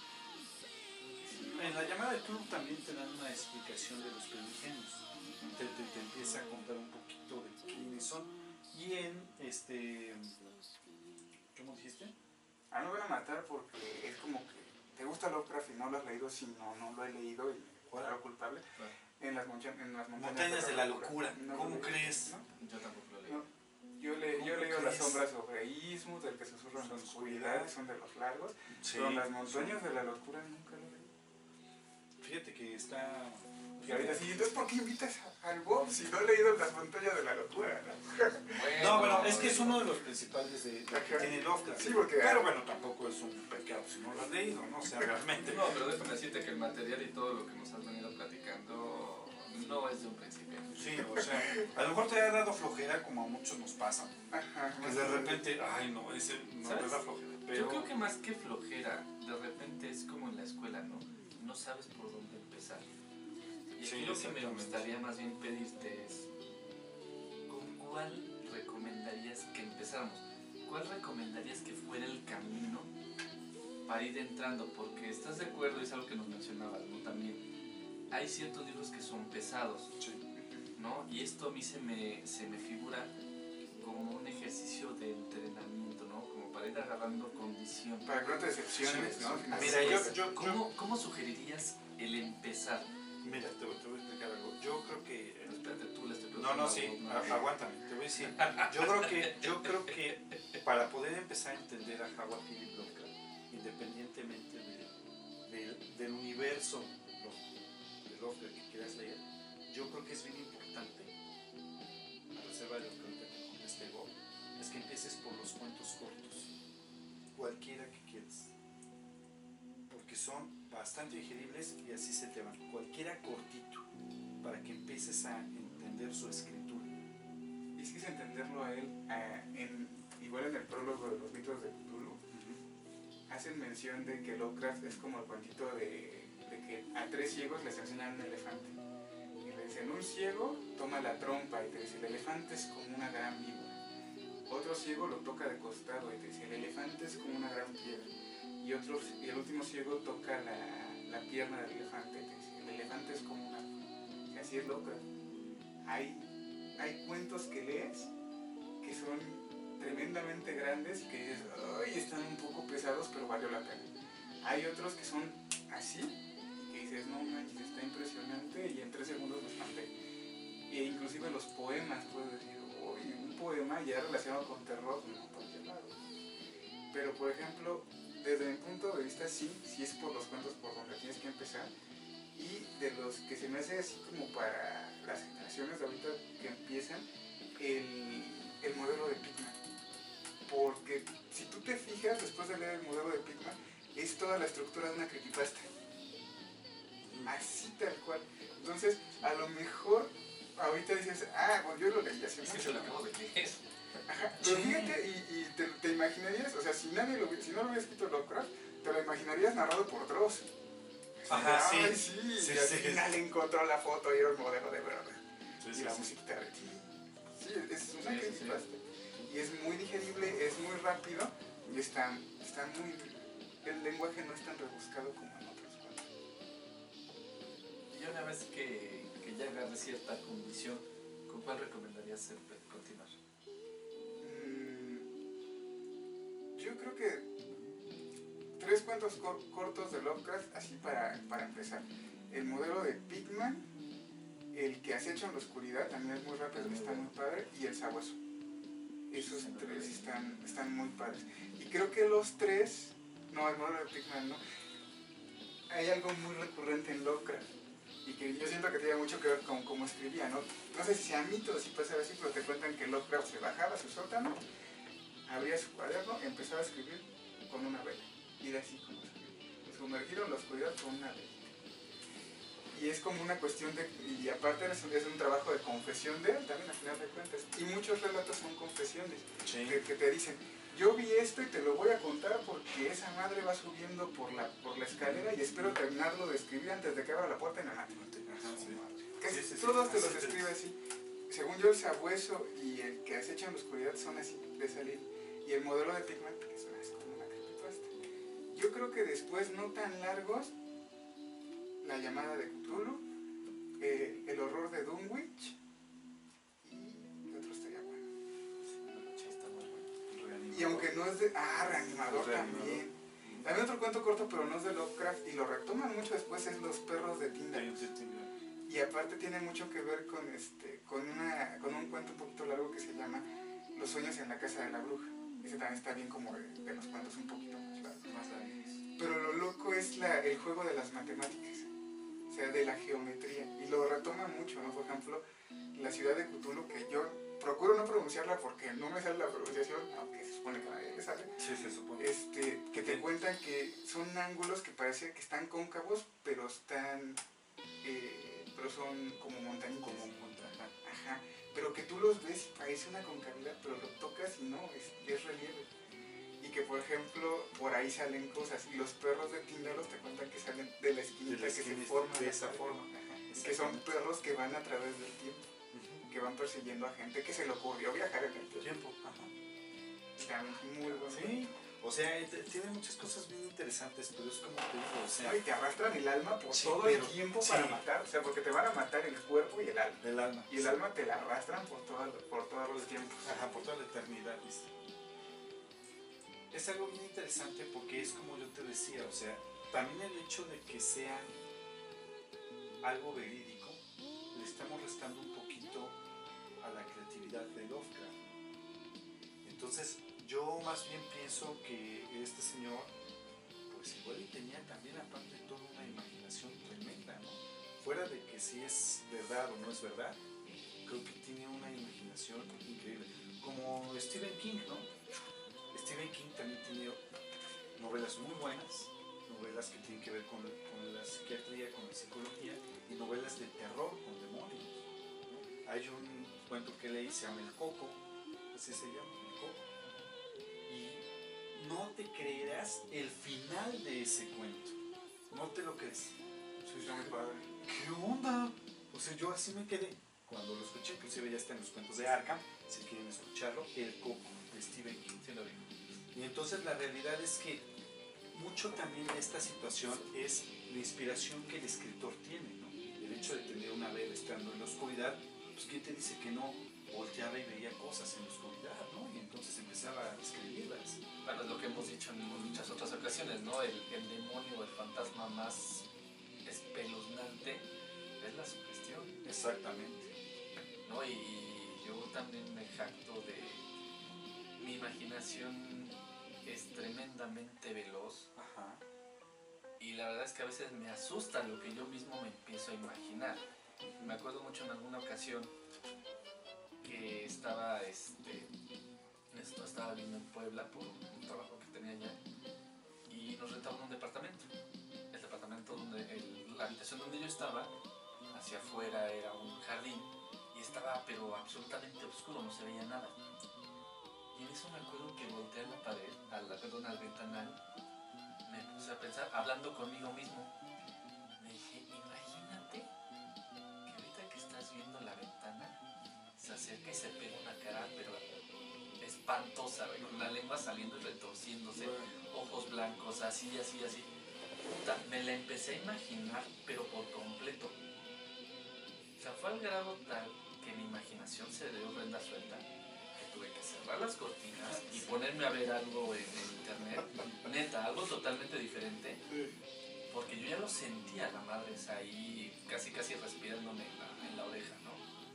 En la llamada de Tulu también te dan una explicación de los primigenios. Te empieza a contar un poquito de quiénes son. Y en ¿Cómo dijiste? A mí me van a matar porque es como que te gusta Lovecraft y no lo has leído, si no lo he leído y me declaro culpable. Claro. En las Montañas de la locura. No ¿Cómo lo leí, crees? ¿no? Yo tampoco lo leí. No. Yo he ¿Cómo leído crees? Las sombras sobre Ismut, El que susurra en la oscuridad, que son de los largos, Sí. pero Las montañas de la locura nunca lo leí. Fíjate que está... Y ahorita sí, entonces ¿por qué invitas al Bob si no he leído Las montañas de la locura? No, bueno, es que es uno de los principales de que tiene Lovecraft. Sí, porque... Pero bueno, tampoco es un pecado si no lo has leído, ¿no? O sea, realmente... No, pero déjame decirte que el material y todo lo que nos has venido platicando no es de un principiante. Sí, o sea, a lo mejor te ha dado flojera como a muchos nos pasa. Ajá, Que de repente, ay no, ese no ¿Sabes? te da flojera. Pero... Yo creo que más que flojera, de repente es como en la escuela, ¿no? No sabes por dónde empezar. Y Sí, aquí lo que me exactamente. gustaría más bien pedirte es, ¿con cuál recomendarías que empezáramos? ¿Cuál recomendarías que fuera el camino para ir entrando? Porque estás de acuerdo, y es algo que nos mencionabas, ¿no? También hay ciertos libros que son pesados, Sí. ¿no? Y esto a mí se me figura como un ejercicio de entrenamiento, ¿no? Como para ir agarrando condición. Para que no te decepciones, Sí, ¿no? sí. Así Mira, es. ¿Cómo sugerirías el empezar? Mira, te voy a explicar algo. Yo creo que... Pero espérate, tú le estoy No, preguntando. no, sí, aguántame, te voy a decir. Yo creo que para poder empezar a entender a Howard Philip Lovecraft, independientemente del universo de Lovecraft que quieras leer, yo creo que es bien importante, a reserva de lo que ahorita te contesté, Bob, es que empieces por los cuentos cortos, cualquiera que quieras, porque son bastante digeribles y así se te van, cualquiera cortito, para que empieces a entender su escritura. Y si es entenderlo a él, igual en el prólogo de los mitos de Cthulhu, hacen mención de que Lovecraft es como el cuentito de que a 3 ciegos les enseñan un elefante. Y le dicen, un ciego toma la trompa y te dice, el elefante es como una gran víbora. Otro ciego lo toca de costado y te dice, el elefante es como una gran piedra. Y el último ciego toca la pierna del elefante y te dice, el elefante es como una... Y así es Lovecraft. Hay cuentos que lees que son tremendamente grandes y que dices, ay, están un poco pesados, pero valió la pena. Hay otros que son así, y que dices, no manches, está impresionante, y en 3 segundos los mandé. E inclusive los poemas, puedes decir, uy, un poema ya relacionado con terror, no, por qué lado. Pero, por ejemplo, desde mi punto de vista, sí es por los cuentos por donde tienes que empezar. Y de los que se me hace así como para las generaciones de ahorita que empiezan, el modelo de Pickman. Porque si tú te fijas, después de leer el modelo de Pickman, es toda la estructura de una creepypasta. Así tal cual. Entonces, a lo mejor ahorita dices, pues yo lo leí hace Es que mucho. se lo acabo de leer. Ajá, pero fíjate, y te imaginarías, o sea, si no lo hubiera escrito Lovecraft, te lo imaginarías narrado por Dross. Ajá, sí. Ay, sí, y al final encontró la foto y era el modelo de verdad. Y la musiquita de ti. Sí, es una creepypasta. Y es muy digerible, es muy rápido y está muy... El lenguaje no es tan rebuscado como en otros cuentos. Y una vez que ya agarre cierta condición, ¿con cuál recomendarías continuar? Yo creo que 3 cuentos cortos de Lovecraft, así para empezar. El modelo de Pickman, el que acecha en la oscuridad, también es muy rápido, está muy padre, y el sabueso. Esos 3 están muy padres. Y creo que los 3, no, el modelo de Pickman no, hay algo muy recurrente en Lovecraft, y que yo siento que tiene mucho que ver con cómo escribía, ¿no? No sé si sea mito o si puede ser así, pero te cuentan que Lovecraft se bajaba a su sótano, abría su cuaderno, empezaba a escribir con una vela. Y era así como sumergido en la oscuridad con una vela. Y es como una cuestión de... Y aparte es un trabajo de confesión de él también, al final de cuentas. Y muchos relatos son confesiones. Sí. Que te dicen, yo vi esto y te lo voy a contar porque esa madre va subiendo por la escalera y espero terminarlo de escribir antes de que abra la puerta en la mano. Todos te los escribe así. Según yo, el sabueso y el que acecha en la oscuridad son así, de salir. Y el modelo de Pickman es más como una creepypasta. Yo creo que después, no tan largos, La llamada de Cthulhu, El horror de Dunwich y otro estaría bueno. Sí, está muy bueno. Y aunque no después de... Reanimador también. También otro cuento corto, pero no es de Lovecraft, y lo retoman mucho después, es Los perros de Tyndall. Y aparte tiene mucho que ver con un cuento un poquito largo que se llama Los sueños en la casa de la bruja. Ese también está bien como de los cuentos un poquito más largos. Pero lo loco es el juego de las matemáticas, o sea, de la geometría. Y lo retoma mucho, ¿no? Por ejemplo, la ciudad de Cthulhu, que yo procuro no pronunciarla porque no me sale la pronunciación, aunque se supone que a nadie le sale. Sí, se supone. Que te cuentan que son ángulos que parece que están cóncavos, pero son como montañitas. Ajá. Pero que tú los ves y parece una concavidad, pero lo tocas y no, es relieve. Y que, por ejemplo, por ahí salen cosas. Y los perros de Tyndall te cuentan que salen de la esquinita que se forma de esa forma. Ajá. Que son perros que van a través del tiempo. Que van persiguiendo a gente que se le ocurrió viajar en el tiempo. Ajá. Muy bueno. Sí, o sea, tiene muchas cosas bien interesantes, pero es como te digo, o sea... No, y te arrastran el alma por todo el tiempo para matar, o sea, porque te van a matar el cuerpo y el alma. El alma. Y el alma te la arrastran por todos los tiempos. Ajá, por toda la eternidad. Es algo bien interesante porque es como yo te decía, o sea, también el hecho de que sea algo verídico, le estamos restando un poquito a la creatividad de Lovecraft. Entonces, yo más bien pienso que este señor, pues igual y tenía también aparte de todo una imaginación tremenda, ¿no? Fuera de que si es verdad o no es verdad, creo que tiene una imaginación increíble. Como Stephen King, ¿no? Stephen King también tiene novelas muy buenas, novelas que tienen que ver con la psiquiatría, con la psicología, y novelas de terror con demonios, ¿no? Hay un cuento que leí, se llama El Coco, así se llama, El Coco. Y no te creerás el final de ese cuento. No te lo crees. Sí, está muy padre. ¿Qué onda? O sea, yo así me quedé. Cuando lo escuché, inclusive ya está en los cuentos de Arkham, si quieren escucharlo, El Coco, de Stephen King. Sí, lo vi. Y entonces la realidad es que mucho también de esta situación es la inspiración que el escritor tiene, ¿no? El hecho de tener una vela estando en la oscuridad, pues ¿quién te dice que no volteaba y veía cosas en la oscuridad, ¿no? Y entonces empezaba a escribirlas. Bueno, es lo que hemos dicho en muchas otras ocasiones, ¿no? El demonio, el fantasma más espeluznante es la sugestión. Exactamente. ¿No? Y yo también me jacto de... Mi imaginación es tremendamente veloz. Ajá. Y la verdad es que a veces me asusta lo que yo mismo me empiezo a imaginar. Me acuerdo mucho en alguna ocasión que estaba viviendo en Puebla por un trabajo que tenía allá y nos rentaban un departamento. El departamento la habitación donde yo estaba, hacia afuera era un jardín y estaba pero absolutamente oscuro, no se veía nada. Y en eso me acuerdo que volteé a la pared, al ventanal, me puse a pensar, hablando conmigo mismo. Me dije, imagínate que ahorita que estás viendo la ventana, se acerca y se pega una cara, pero espantosa, ¿ve? Con la lengua saliendo y retorciéndose, ojos blancos, así. Puta, me la empecé a imaginar, pero por completo. O sea, fue al grado tal que mi imaginación se dio rienda suelta, que tuve que cerrar las cortinas y ponerme a ver algo en internet, neta, algo totalmente diferente, porque yo ya lo sentía la madre esa ahí, casi respirándome en la oreja, ¿no?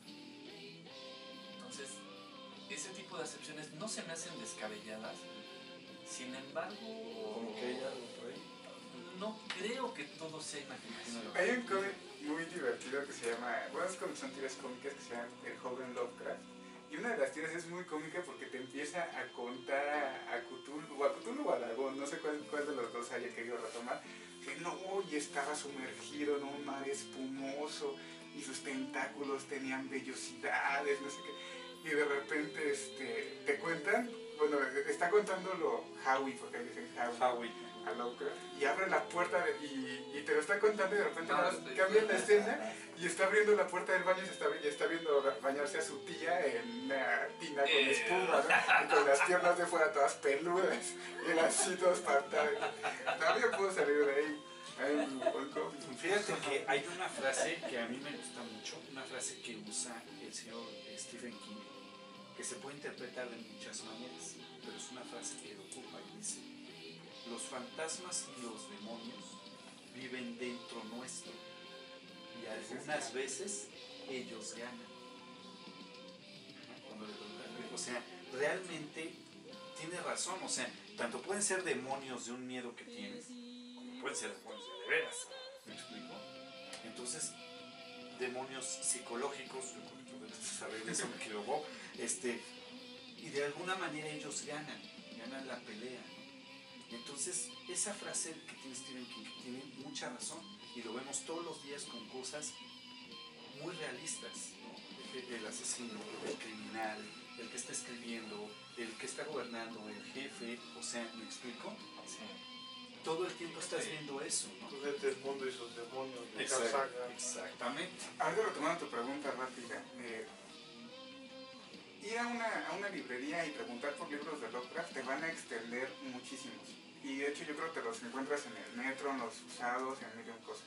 Entonces, ese tipo de acepciones no se me hacen descabelladas, sin embargo... Como que hay algo por ahí. No creo que todo sea imaginación. Hay un cómic muy divertido que se llama, bueno, son tiras cómicas que se llaman El joven Lovecraft. Y una de las tiras es muy cómica porque te empieza a contar a Cthulhu o a Aragón, no sé cuál de los dos haya querido retomar, que no, y estaba sumergido en un mar espumoso y sus tentáculos tenían vellosidades, no sé qué. Y de repente te cuentan, bueno, está contándolo Howie, porque le dicen Howie. A Lovecraft, y abre la puerta y te lo está contando y de repente cambia la escena y está abriendo la puerta del baño y está viendo bañarse a su tía en una tina con espuma, ¿no? Y con las piernas de fuera todas peludas y él así todo espantado. También puedo salir de ahí. Fíjate que hay una frase que a mí me gusta mucho, una frase que usa el señor Stephen King, que se puede interpretar de muchas maneras, pero es una frase que él ocupa y dice: los fantasmas y los demonios viven dentro nuestro y algunas veces ellos ganan. O sea, realmente tiene razón, o sea, tanto pueden ser demonios de un miedo que tienes, como pueden ser demonios de veras, ¿me explico? Entonces, demonios psicológicos, yo creo que tú debes saber de eso, me equivoco, y de alguna manera ellos ganan la pelea, ¿no? Entonces, esa frase que tiene Stephen King tiene mucha razón, y lo vemos todos los días con cosas muy realistas, ¿no? El asesino, el criminal, el que está escribiendo, el que está gobernando, el jefe, o sea, ¿me explico? Sí. Todo el tiempo estás viendo eso, ¿no? Entonces el mundo y sus demonios de Carl Sagan. Exactamente. Ahora retomando tu pregunta rápida, ir a una librería y preguntar por libros de Lovecraft te van a extender muchísimos. Y de hecho yo creo que los encuentras en el metro, en los usados, en mil cosas.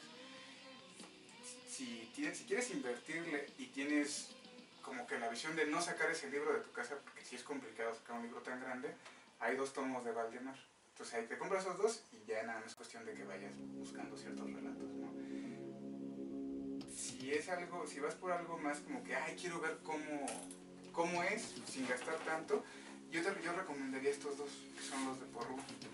Si quieres invertirle y tienes como que la visión de no sacar ese libro de tu casa, porque si es complicado sacar un libro tan grande, hay 2 tomos de Valdemar. Entonces ahí te compras esos 2 y ya nada más es cuestión de que vayas buscando ciertos relatos, ¿no? Si vas por algo más como que, ay, quiero ver cómo es, sin gastar tanto, yo recomendaría estos 2, que son los de Porru.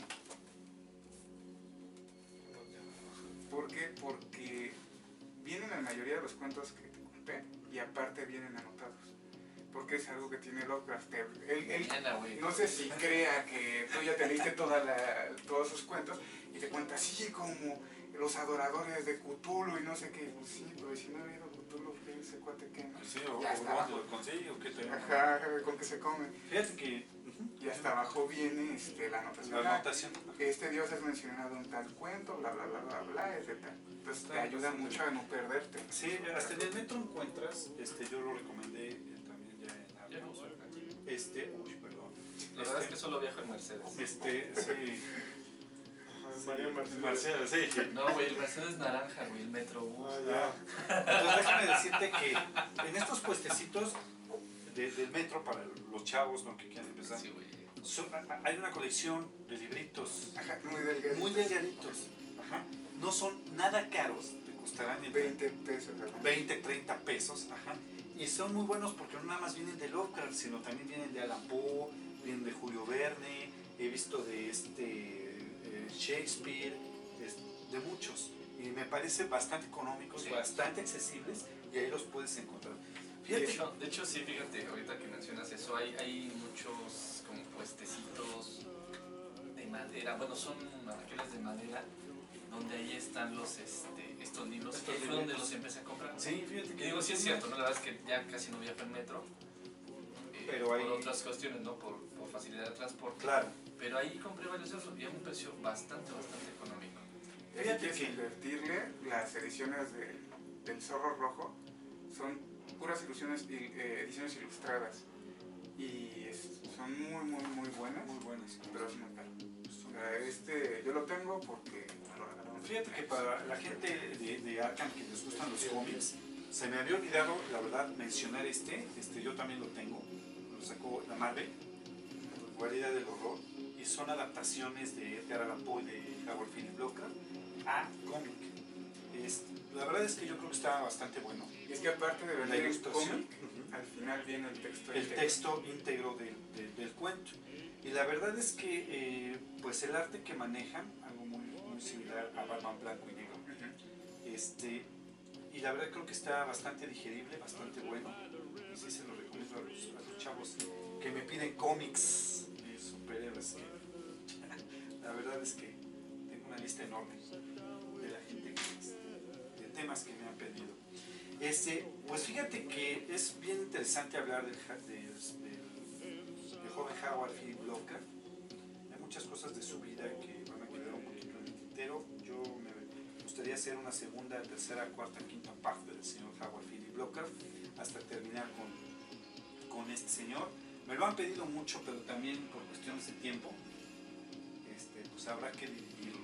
¿Por qué? Porque vienen la mayoría de los cuentos que te conté y aparte vienen anotados. Porque es algo que tiene Lovecraft. Él no sé si crea que tú ya te leíste todos sus cuentos y te cuenta así como los adoradores de Cthulhu y no sé qué. Pues sí, pero si no ha habido Cthulhu, ese cuate que no. Sí, ya está abajo. ¿O qué te... Ajá, con que se come. Fíjate que... Y hasta abajo viene la anotación. La anotación. Este dios es mencionado en tal cuento, bla, bla, bla, bla, bla, etc. Entonces te ayuda mucho a no perderte. Sí, hasta en el metro encuentras, yo lo recomendé también ya en Ya no Arcos. uso el metro. Uy, perdón. La verdad es que solo viajo en Mercedes. Sí. María Mercedes. Marcela, sí. No, güey, el Mercedes naranja, güey, el Metrobús. Entonces déjame decirte que en estos puestecitos del metro para los chavos, ¿no?, que quieren empezar, Sí, güey. hay una colección de libritos Ajá, muy delgaditos. muy delgaditos. Ajá. No son nada caros, te costarán entre 20 pesos. ¿No? 20, 30 pesos. Ajá. Y son muy buenos porque no nada más vienen de Lovecraft, sino también vienen de Allan Poe, vienen de Julio Verne, he visto de Shakespeare, de muchos. Y me parece bastante económicos, Sí. bastante accesibles, y ahí los puedes encontrar. De hecho, sí, fíjate, ahorita que mencionas eso, hay muchos como puestecitos de madera, bueno, son anaqueles de madera, donde ahí están estos libros, que fue donde los empecé a comprar. Sí, fíjate Que digo, sí es cierto, ¿no? La verdad es que ya casi no viajo en metro, pero hay... por otras cuestiones, ¿no? Por facilidad de transporte. Claro. Pero ahí compré varios de esos y a un precio bastante económico. Fíjate que invertirle, las ediciones del Zorro Rojo son puras ediciones ilustradas y son muy buenas. Muy buenas. Pero es muy caro. O sea, yo lo tengo porque me lo regalaron. Fíjate que para la gente de Arkham que les gustan los cómics, se me había olvidado, la verdad, mencionar yo también lo tengo, lo sacó la Marvel, Guarida del Horror, y son adaptaciones de Edgar Allan Poe y de Howard Philip Lovecraft a cómic. La verdad es que yo creo que está bastante bueno. Y es que aparte de La vender el ilustración, cómic, al final viene el texto. el texto íntegro del cuento. Y la verdad es que pues el arte que manejan, algo muy similar a Batman blanco y negro, y la verdad creo que está bastante digerible, bastante bueno, y sí se lo recomiendo a los chavos que me piden cómics de superhéroes. La verdad es que tengo una lista enorme de la gente de temas que me han pedido. Pues fíjate que es bien interesante hablar del joven Howard Philip Lovecraft. Hay muchas cosas de su vida que van a quedar un poquito en el tintero. Yo me gustaría hacer una segunda, tercera, cuarta, quinta parte del señor Howard Philip Lovecraft hasta terminar con este señor. Me lo han pedido mucho, pero también por cuestiones de tiempo, pues habrá que dividirlo.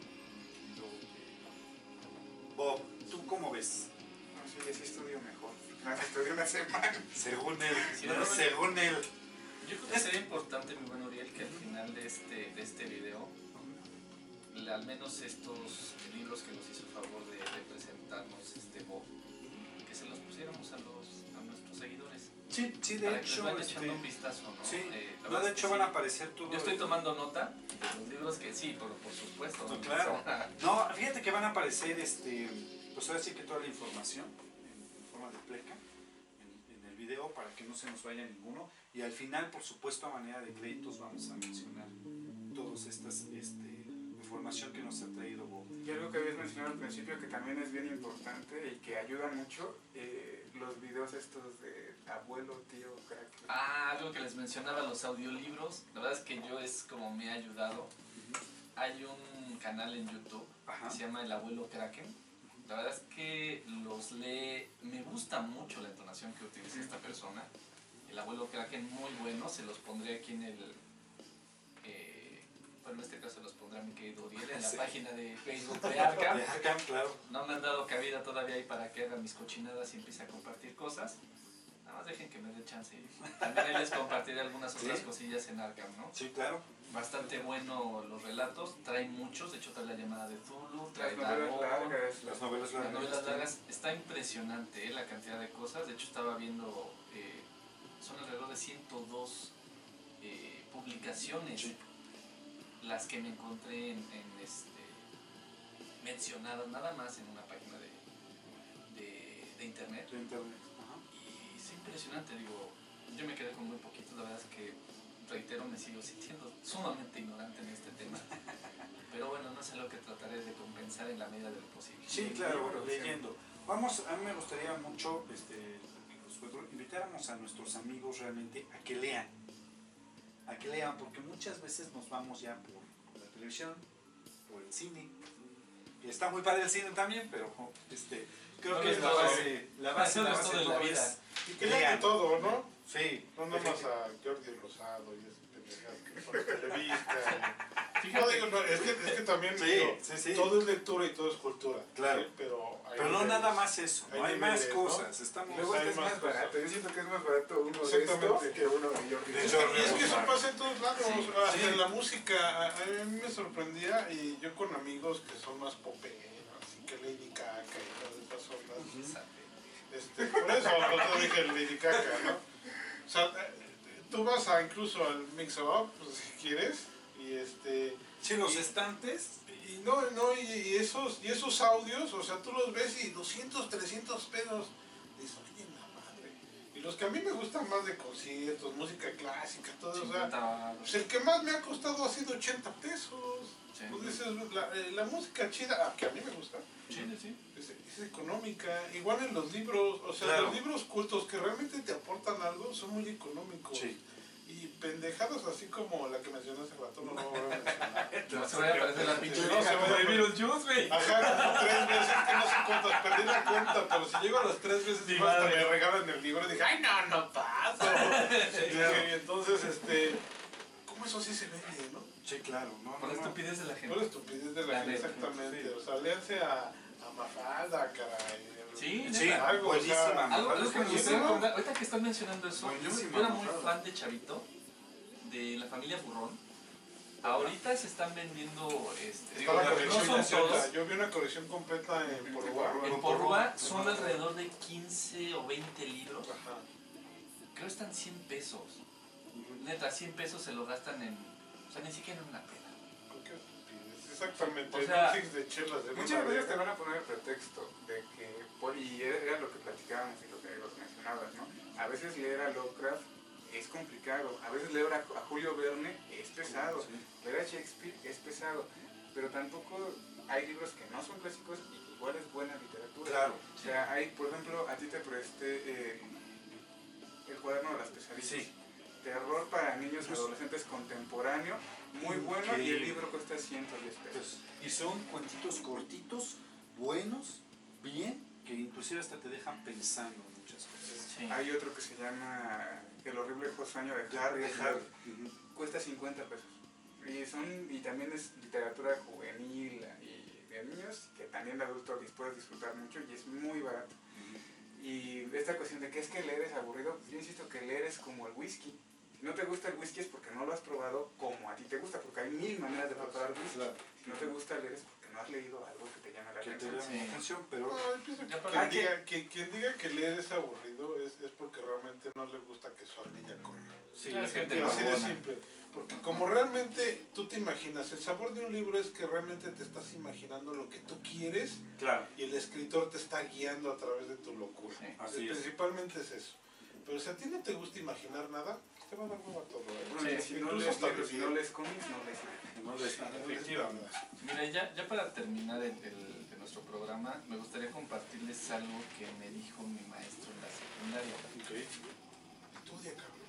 Bob, ¿tú cómo ves? No, sí, estudio mejor. Más estudio una semana. Según él, Sí, según él. Yo creo que sería importante, mi buen Uriel, que al final de este video, al menos estos libros que nos hizo el favor de presentarnos Bob, que se los pusiéramos a nuestros seguidores. Sí, de para hecho. Que les vayan echando un vistazo, ¿no? Sí, de hecho van a aparecer todos. Yo estoy tomando nota de los libros que sí, por supuesto. No, claro. No, fíjate que van a aparecer, pues ahora sí que toda la información en forma de pleca en el video para que no se nos vaya ninguno. Y al final, por supuesto, a manera de créditos vamos a mencionar todas estas información que nos ha traído Bob. Y algo que habías mencionado al principio que también es bien importante y que ayuda mucho, los videos estos de abuelo, tío, crack. Algo que les mencionaba, los audiolibros, la verdad es que yo es como me ha ayudado. Hay un canal en YouTube que se llama El Abuelo Kraken. La verdad es que los lee, me gusta mucho la entonación que utiliza esta persona. El Abuelo Kraken, muy bueno, se los pondré aquí en el... bueno, en este caso los pondré a mi querido Uriel en la página de Facebook de Arkham. De Arkham, claro. No me han dado cabida todavía ahí para que haga mis cochinadas y empiece a compartir cosas. Nada más dejen que me dé chance. También ahí les compartiré algunas otras cosillas en Arkham, ¿no? Sí, claro. Bastante bueno los relatos, trae muchos, de hecho trae La Llamada de Cthulhu, trae Las novelas largas. Está impresionante la cantidad de cosas, de hecho estaba viendo, son alrededor de 102 publicaciones las que me encontré mencionadas nada más en una página de internet. Y es impresionante, digo, yo me quedé con muy poquito, la verdad es que, reitero, me sigo sintiendo sumamente ignorante en este tema, pero bueno, no sé lo que trataré de compensar en la medida de lo posible. Sí, claro, leyendo. A mí me gustaría mucho, invitáramos a nuestros amigos realmente a que lean, porque muchas veces nos vamos ya por la televisión, por el cine, y está muy padre el cine también, pero creo no que es la base de la vida. Y que lean de todo, ¿no? Sí. No nomás a Jordi Rosado y ese pendejadas que por Televisa. No digo, no, es que también sí. Todo es lectura y todo es cultura. Claro. ¿Sí? Pero no nada más eso, no hay más niveles, cosas. ¿no? Estamos Luego es más cosas. barato, yo siento que es más barato uno de estos que uno de Jordi. Y es que eso pasa en todos lados, hasta en la música. A mí me sorprendía, y yo con amigos que son más poperos, así que Lady Caca y todas esas ondas. Por eso yo dije Lady Caca, ¿no? O sea, tú vas incluso al Mix-Up, pues, si quieres, y Sí, los estantes. Y esos audios, o sea, tú los ves y 200, 300 pesos, dices, oye, la madre. Y los que a mí me gustan más de conciertos, música clásica, todo, o sea, pues el que más me ha costado ha sido 80 pesos. Sí. Pues dices, la música chida, que a mí me gusta, Sí. es económica. Igual en los libros, o sea, claro. Los libros cultos que realmente te aportan algo son muy económicos. Sí. Y pendejadas así como la que mencioné hace rato, no lo voy a mencionar. No se vaya a aparecer la pinche No se vieja vaya con a el Beetlejuice, güey. Ajá, como 3 veces, que no sé cuántas, perdí la cuenta, pero si llego a las 3 veces Sí, y hasta madre. me regalan el libro, dije, ay, no paso. Y entonces, ¿cómo eso sí se vende, no? Sí, claro. Por la estupidez de la gente. Por la estupidez de la gente, neta. exactamente. Sí. O sea, léanse a Mafalda, caray. Sí, Sí, neta. algo, o sea, buenísima. Algo que me Buenísima. gustaría recordar, ahorita que están mencionando eso, Buenísima, yo era muy claro. fan de Chavito, de la familia Burrón. Ahorita se están vendiendo, Está la no colección son completa. todos. Yo vi una colección completa en Portugal. En Porrúa son alrededor de 15 o 20 libros. Ajá. Creo que están 100 pesos. Neta, 100 pesos se lo gastan en, o sea, ni siquiera en una peda. Qué estupidez. Exactamente, O sea, el mix de chelas de Muchas veces te van a poner el pretexto de que, y era lo que platicábamos y lo que mencionabas, ¿no? A veces leer a Lovecraft es complicado, a veces leer a Julio Verne es pesado, leer a Shakespeare es pesado, pero tampoco hay libros que no son clásicos y que igual es buena literatura. Claro. O sea, hay, por ejemplo, a ti te presté El cuaderno de las pesadillas. Sí. Terror para niños y adolescentes contemporáneo, muy bueno, y el libro cuesta 110 pesos. Y son cuentitos cortitos, buenos, bien, que inclusive hasta te dejan pensando en muchas cosas. Sí. Hay otro que se llama El horrible sueño de Harry. Cuesta 50 pesos. Y también es literatura juvenil y de niños, que también de adultos puedes disfrutar mucho y es muy barato. Y esta cuestión de que es que leer es aburrido, yo insisto que leer es como el whisky. Si no te gusta el whisky es porque no lo has probado como a ti te gusta, porque hay 1000 maneras de preparar whisky. Claro. Si no te gusta leer es porque no has leído algo que te llame la Que te atención. llame la atención, pero No, pienso que Ya para- quien diga que leer es aburrido es porque realmente no le gusta que su ardilla corra. sí, Claro, la es que gente te Así de babona. simple. Porque como realmente tú te imaginas, el sabor de un libro es que realmente te estás imaginando lo que tú quieres claro, y el escritor te está guiando a través de tu locura. Sí. así es. Principalmente es eso. Pero si a ti no te gusta imaginar nada, te va a dar hueva todo. Bueno, ¿eh? y si no Incluso lees hasta libros, si leer. no lees cómics, no lees nada. No les- Efectivamente. Mira, ya para terminar de nuestro programa, me gustaría compartirles algo que me dijo mi maestro en la secundaria. Estudia, cabrón.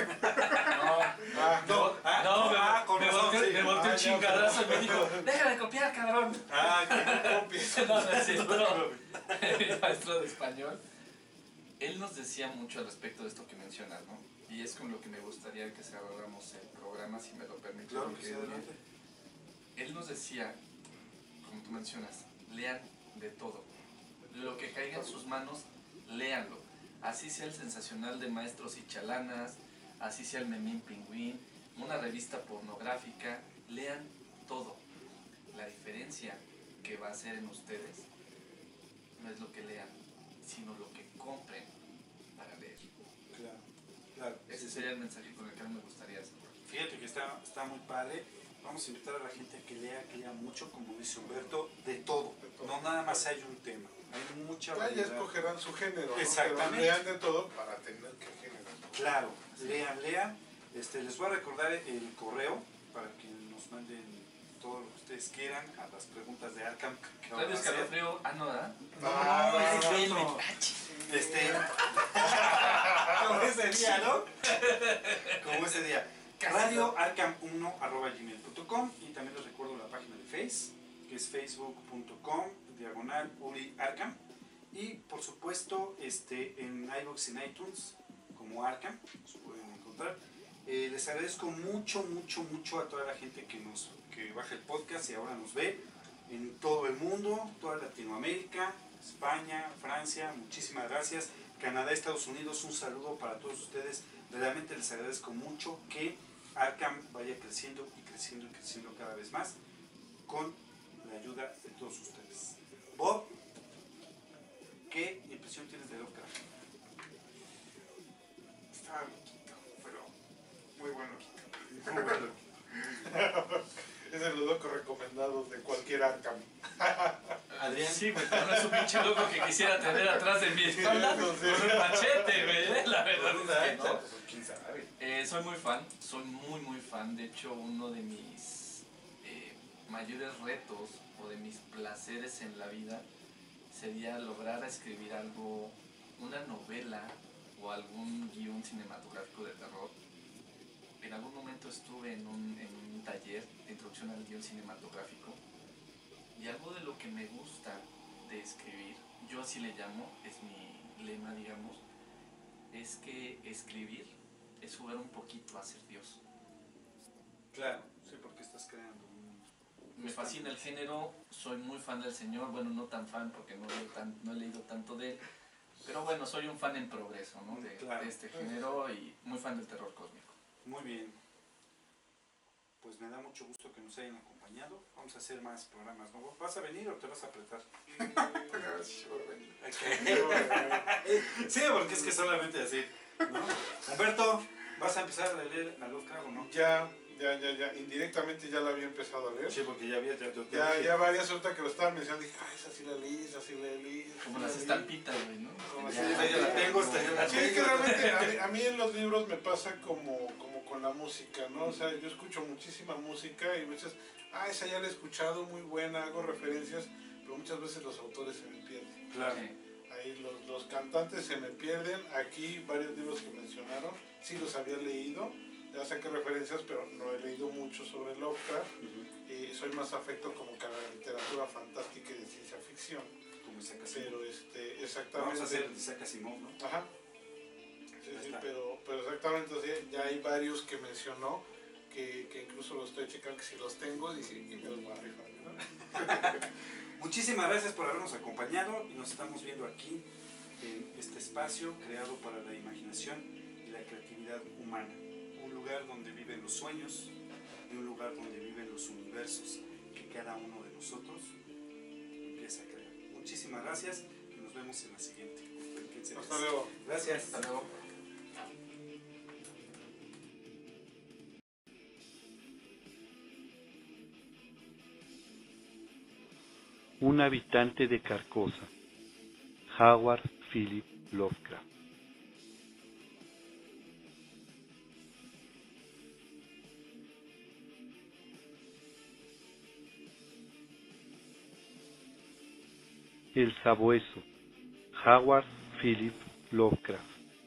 con razón, sí. me volteó un Ah, ya, chingadazo y me dijo, deja de copiar, cabrón. Ah, No, no es cierto. Mi maestro de español, él nos decía mucho al respecto de esto que mencionas, ¿no? Y es con lo que me gustaría que cerráramos el programa, si me lo permite. claro que porque sí, adelante. él nos decía, como tú mencionas, lean de todo. Lo que caiga en sus manos, léanlo. Así sea el sensacional de Maestros y Chalanas, así sea el Memín Pingüín, una revista pornográfica, lean todo. La diferencia que va a hacer en ustedes no es lo que lean, sino lo que compren para leer. Claro, claro. Ese sería el mensaje con el que me gustaría cerrar. Fíjate que está muy padre. Vamos a invitar a la gente a que lea mucho, como dice Humberto, de todo. De todo. No nada más hay un tema. Hay mucha Ya variedad. escogerán su género, ¿no? Exactamente. Pero lean de todo para tener que generar. Claro, lean. Les voy a recordar el correo para que nos manden todo lo que ustedes quieran a las preguntas de Arkham que van Radio a hacer. Escalofrío, ¿no? ¿verdad? No, ese es Ven, otro. ah, Como ese día, ¿no? Como ese día. radioarkham1@gmail.com y también les recuerdo la página de Face, que es facebook.com/Uri Arkham, y por supuesto en iVoox y en iTunes como Arkham, nos pueden encontrar. Les agradezco mucho a toda la gente que baja el podcast y ahora nos ve en todo el mundo, toda Latinoamérica, España, Francia, muchísimas gracias. Canadá, Estados Unidos, un saludo para todos ustedes. Realmente les agradezco mucho que Arkham vaya creciendo y creciendo y creciendo cada vez más con la ayuda de todos ustedes. Bob, ¿qué impresión tienes de Lovecraft? Estaba loquito, pero muy buen loquito. Muy bueno. Es de los locos recomendados de cualquier Arkham. Adrián. Sí, güey, pero no es un pinche loco que quisiera tener atrás de mi espalda Sí, con sí. un machete, güey. La verdad es que no. Pues, quién sabe. Soy muy fan. De hecho, uno de mis mayores retos o de mis placeres en la vida sería lograr escribir algo, una novela o algún guión cinematográfico de terror. En algún momento estuve en un taller de introducción al guión cinematográfico y algo de lo que me gusta de escribir, yo así le llamo, es mi lema, digamos, es que escribir es jugar un poquito a ser Dios. Claro, sí, porque estás creando Me fascina el género, soy muy fan del señor, bueno, no tan fan porque no he leído tanto de él, pero bueno, soy un fan en progreso, ¿no? de este género y muy fan del terror cósmico. Muy bien. Pues me da mucho gusto que nos hayan acompañado. Vamos a hacer más programas, ¿no? ¿Vas a venir o te vas a apretar? Pues a ver si yo vengo. Sí, porque es que solamente así, ¿no? Humberto, ¿vas a empezar a leer a Lovecraft o no? Ya. Indirectamente ya la había empezado a leer. Sí, porque ya había... Ya varias ahorita que lo estaban mencionando, dije, esa sí la leí, esa sí la leí. Como las estampitas, güey, ¿no? Como Sí, las esta ya la tengo, esta ya la Sí, tengo. es que realmente a mí en los libros me pasa como con la música, ¿no? O sea, yo escucho muchísima música y muchas, esa ya la he escuchado, muy buena, hago referencias, pero muchas veces los autores se me pierden. Claro. Sí. Ahí los cantantes se me pierden. Aquí varios libros que mencionaron, sí los había leído, ya saqué referencias, pero no he leído mucho sobre Lovecraft. Ujú. Soy más afecto como que a la literatura fantástica y de ciencia ficción. Como Isaac Asimov. Pero exactamente. Vamos a hacer Isaac Asimov, ¿no? Ajá. Sí, Ya sí, está. pero exactamente, o sea, ya hay varios que mencionó que incluso los estoy checando que si los tengo y me los voy a rifar, ¿no? Muchísimas gracias por habernos acompañado y nos estamos viendo aquí en este espacio creado para la imaginación y la creatividad humana. un lugar donde viven los sueños y un lugar donde viven los universos que cada uno de nosotros empieza a crear. Muchísimas gracias y nos vemos en la siguiente. Hasta luego. Gracias. Hasta luego. Un habitante de Carcosa, Howard Philip Lovecraft. El sabueso, Howard Philip Lovecraft.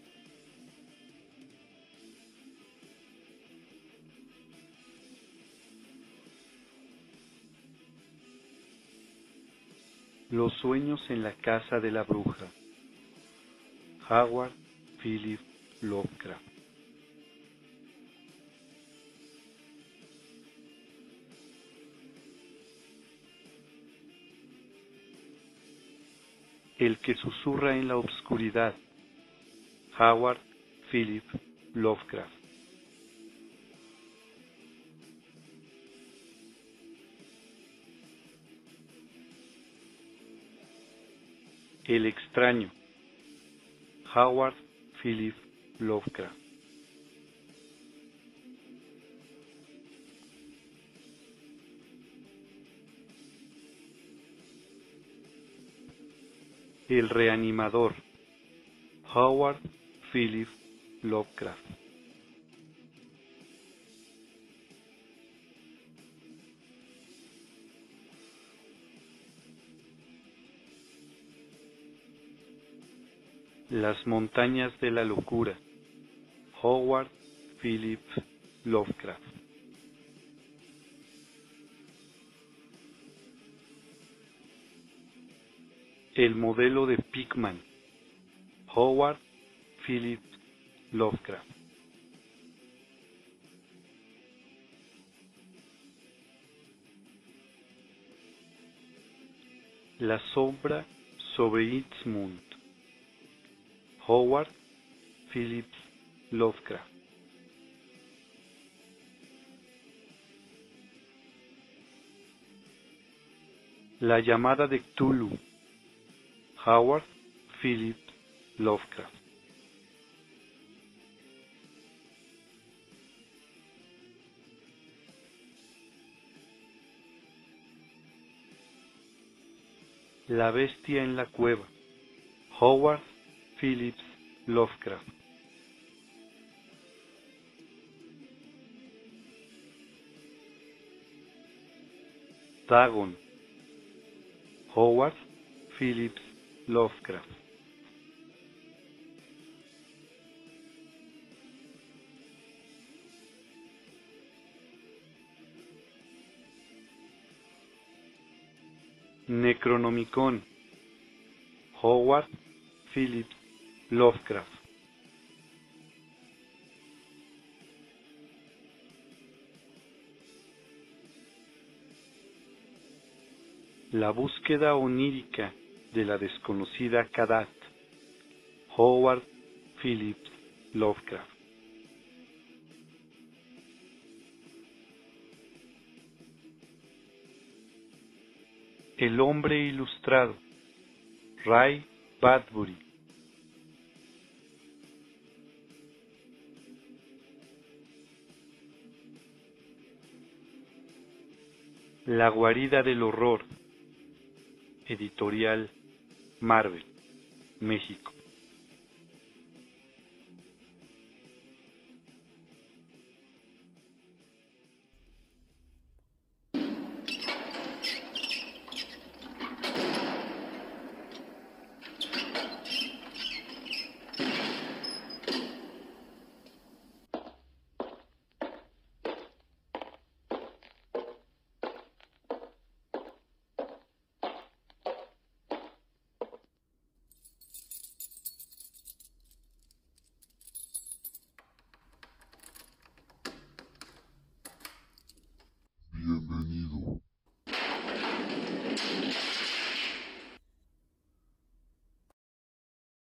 Los sueños en la casa de la bruja, Howard Philip Lovecraft. El que susurra en la oscuridad, Howard Philip Lovecraft. El extraño, Howard Philip Lovecraft. El reanimador, Howard Philip Lovecraft. Las montañas de la locura, Howard Philip Lovecraft. El modelo de Pickman, Howard Philip Lovecraft. La sombra sobre Innsmouth, Howard Philip Lovecraft. La llamada de Cthulhu, Howard Philip Lovecraft. La bestia en la cueva, Howard Philip Lovecraft. Dagon, Howard Philip Lovecraft. Necronomicon, Howard Philip Lovecraft. La búsqueda onírica de la desconocida Kadat, Howard Philip Lovecraft. El hombre ilustrado, Ray Bradbury. La guarida del horror, Editorial Marvel, México. Bienvenido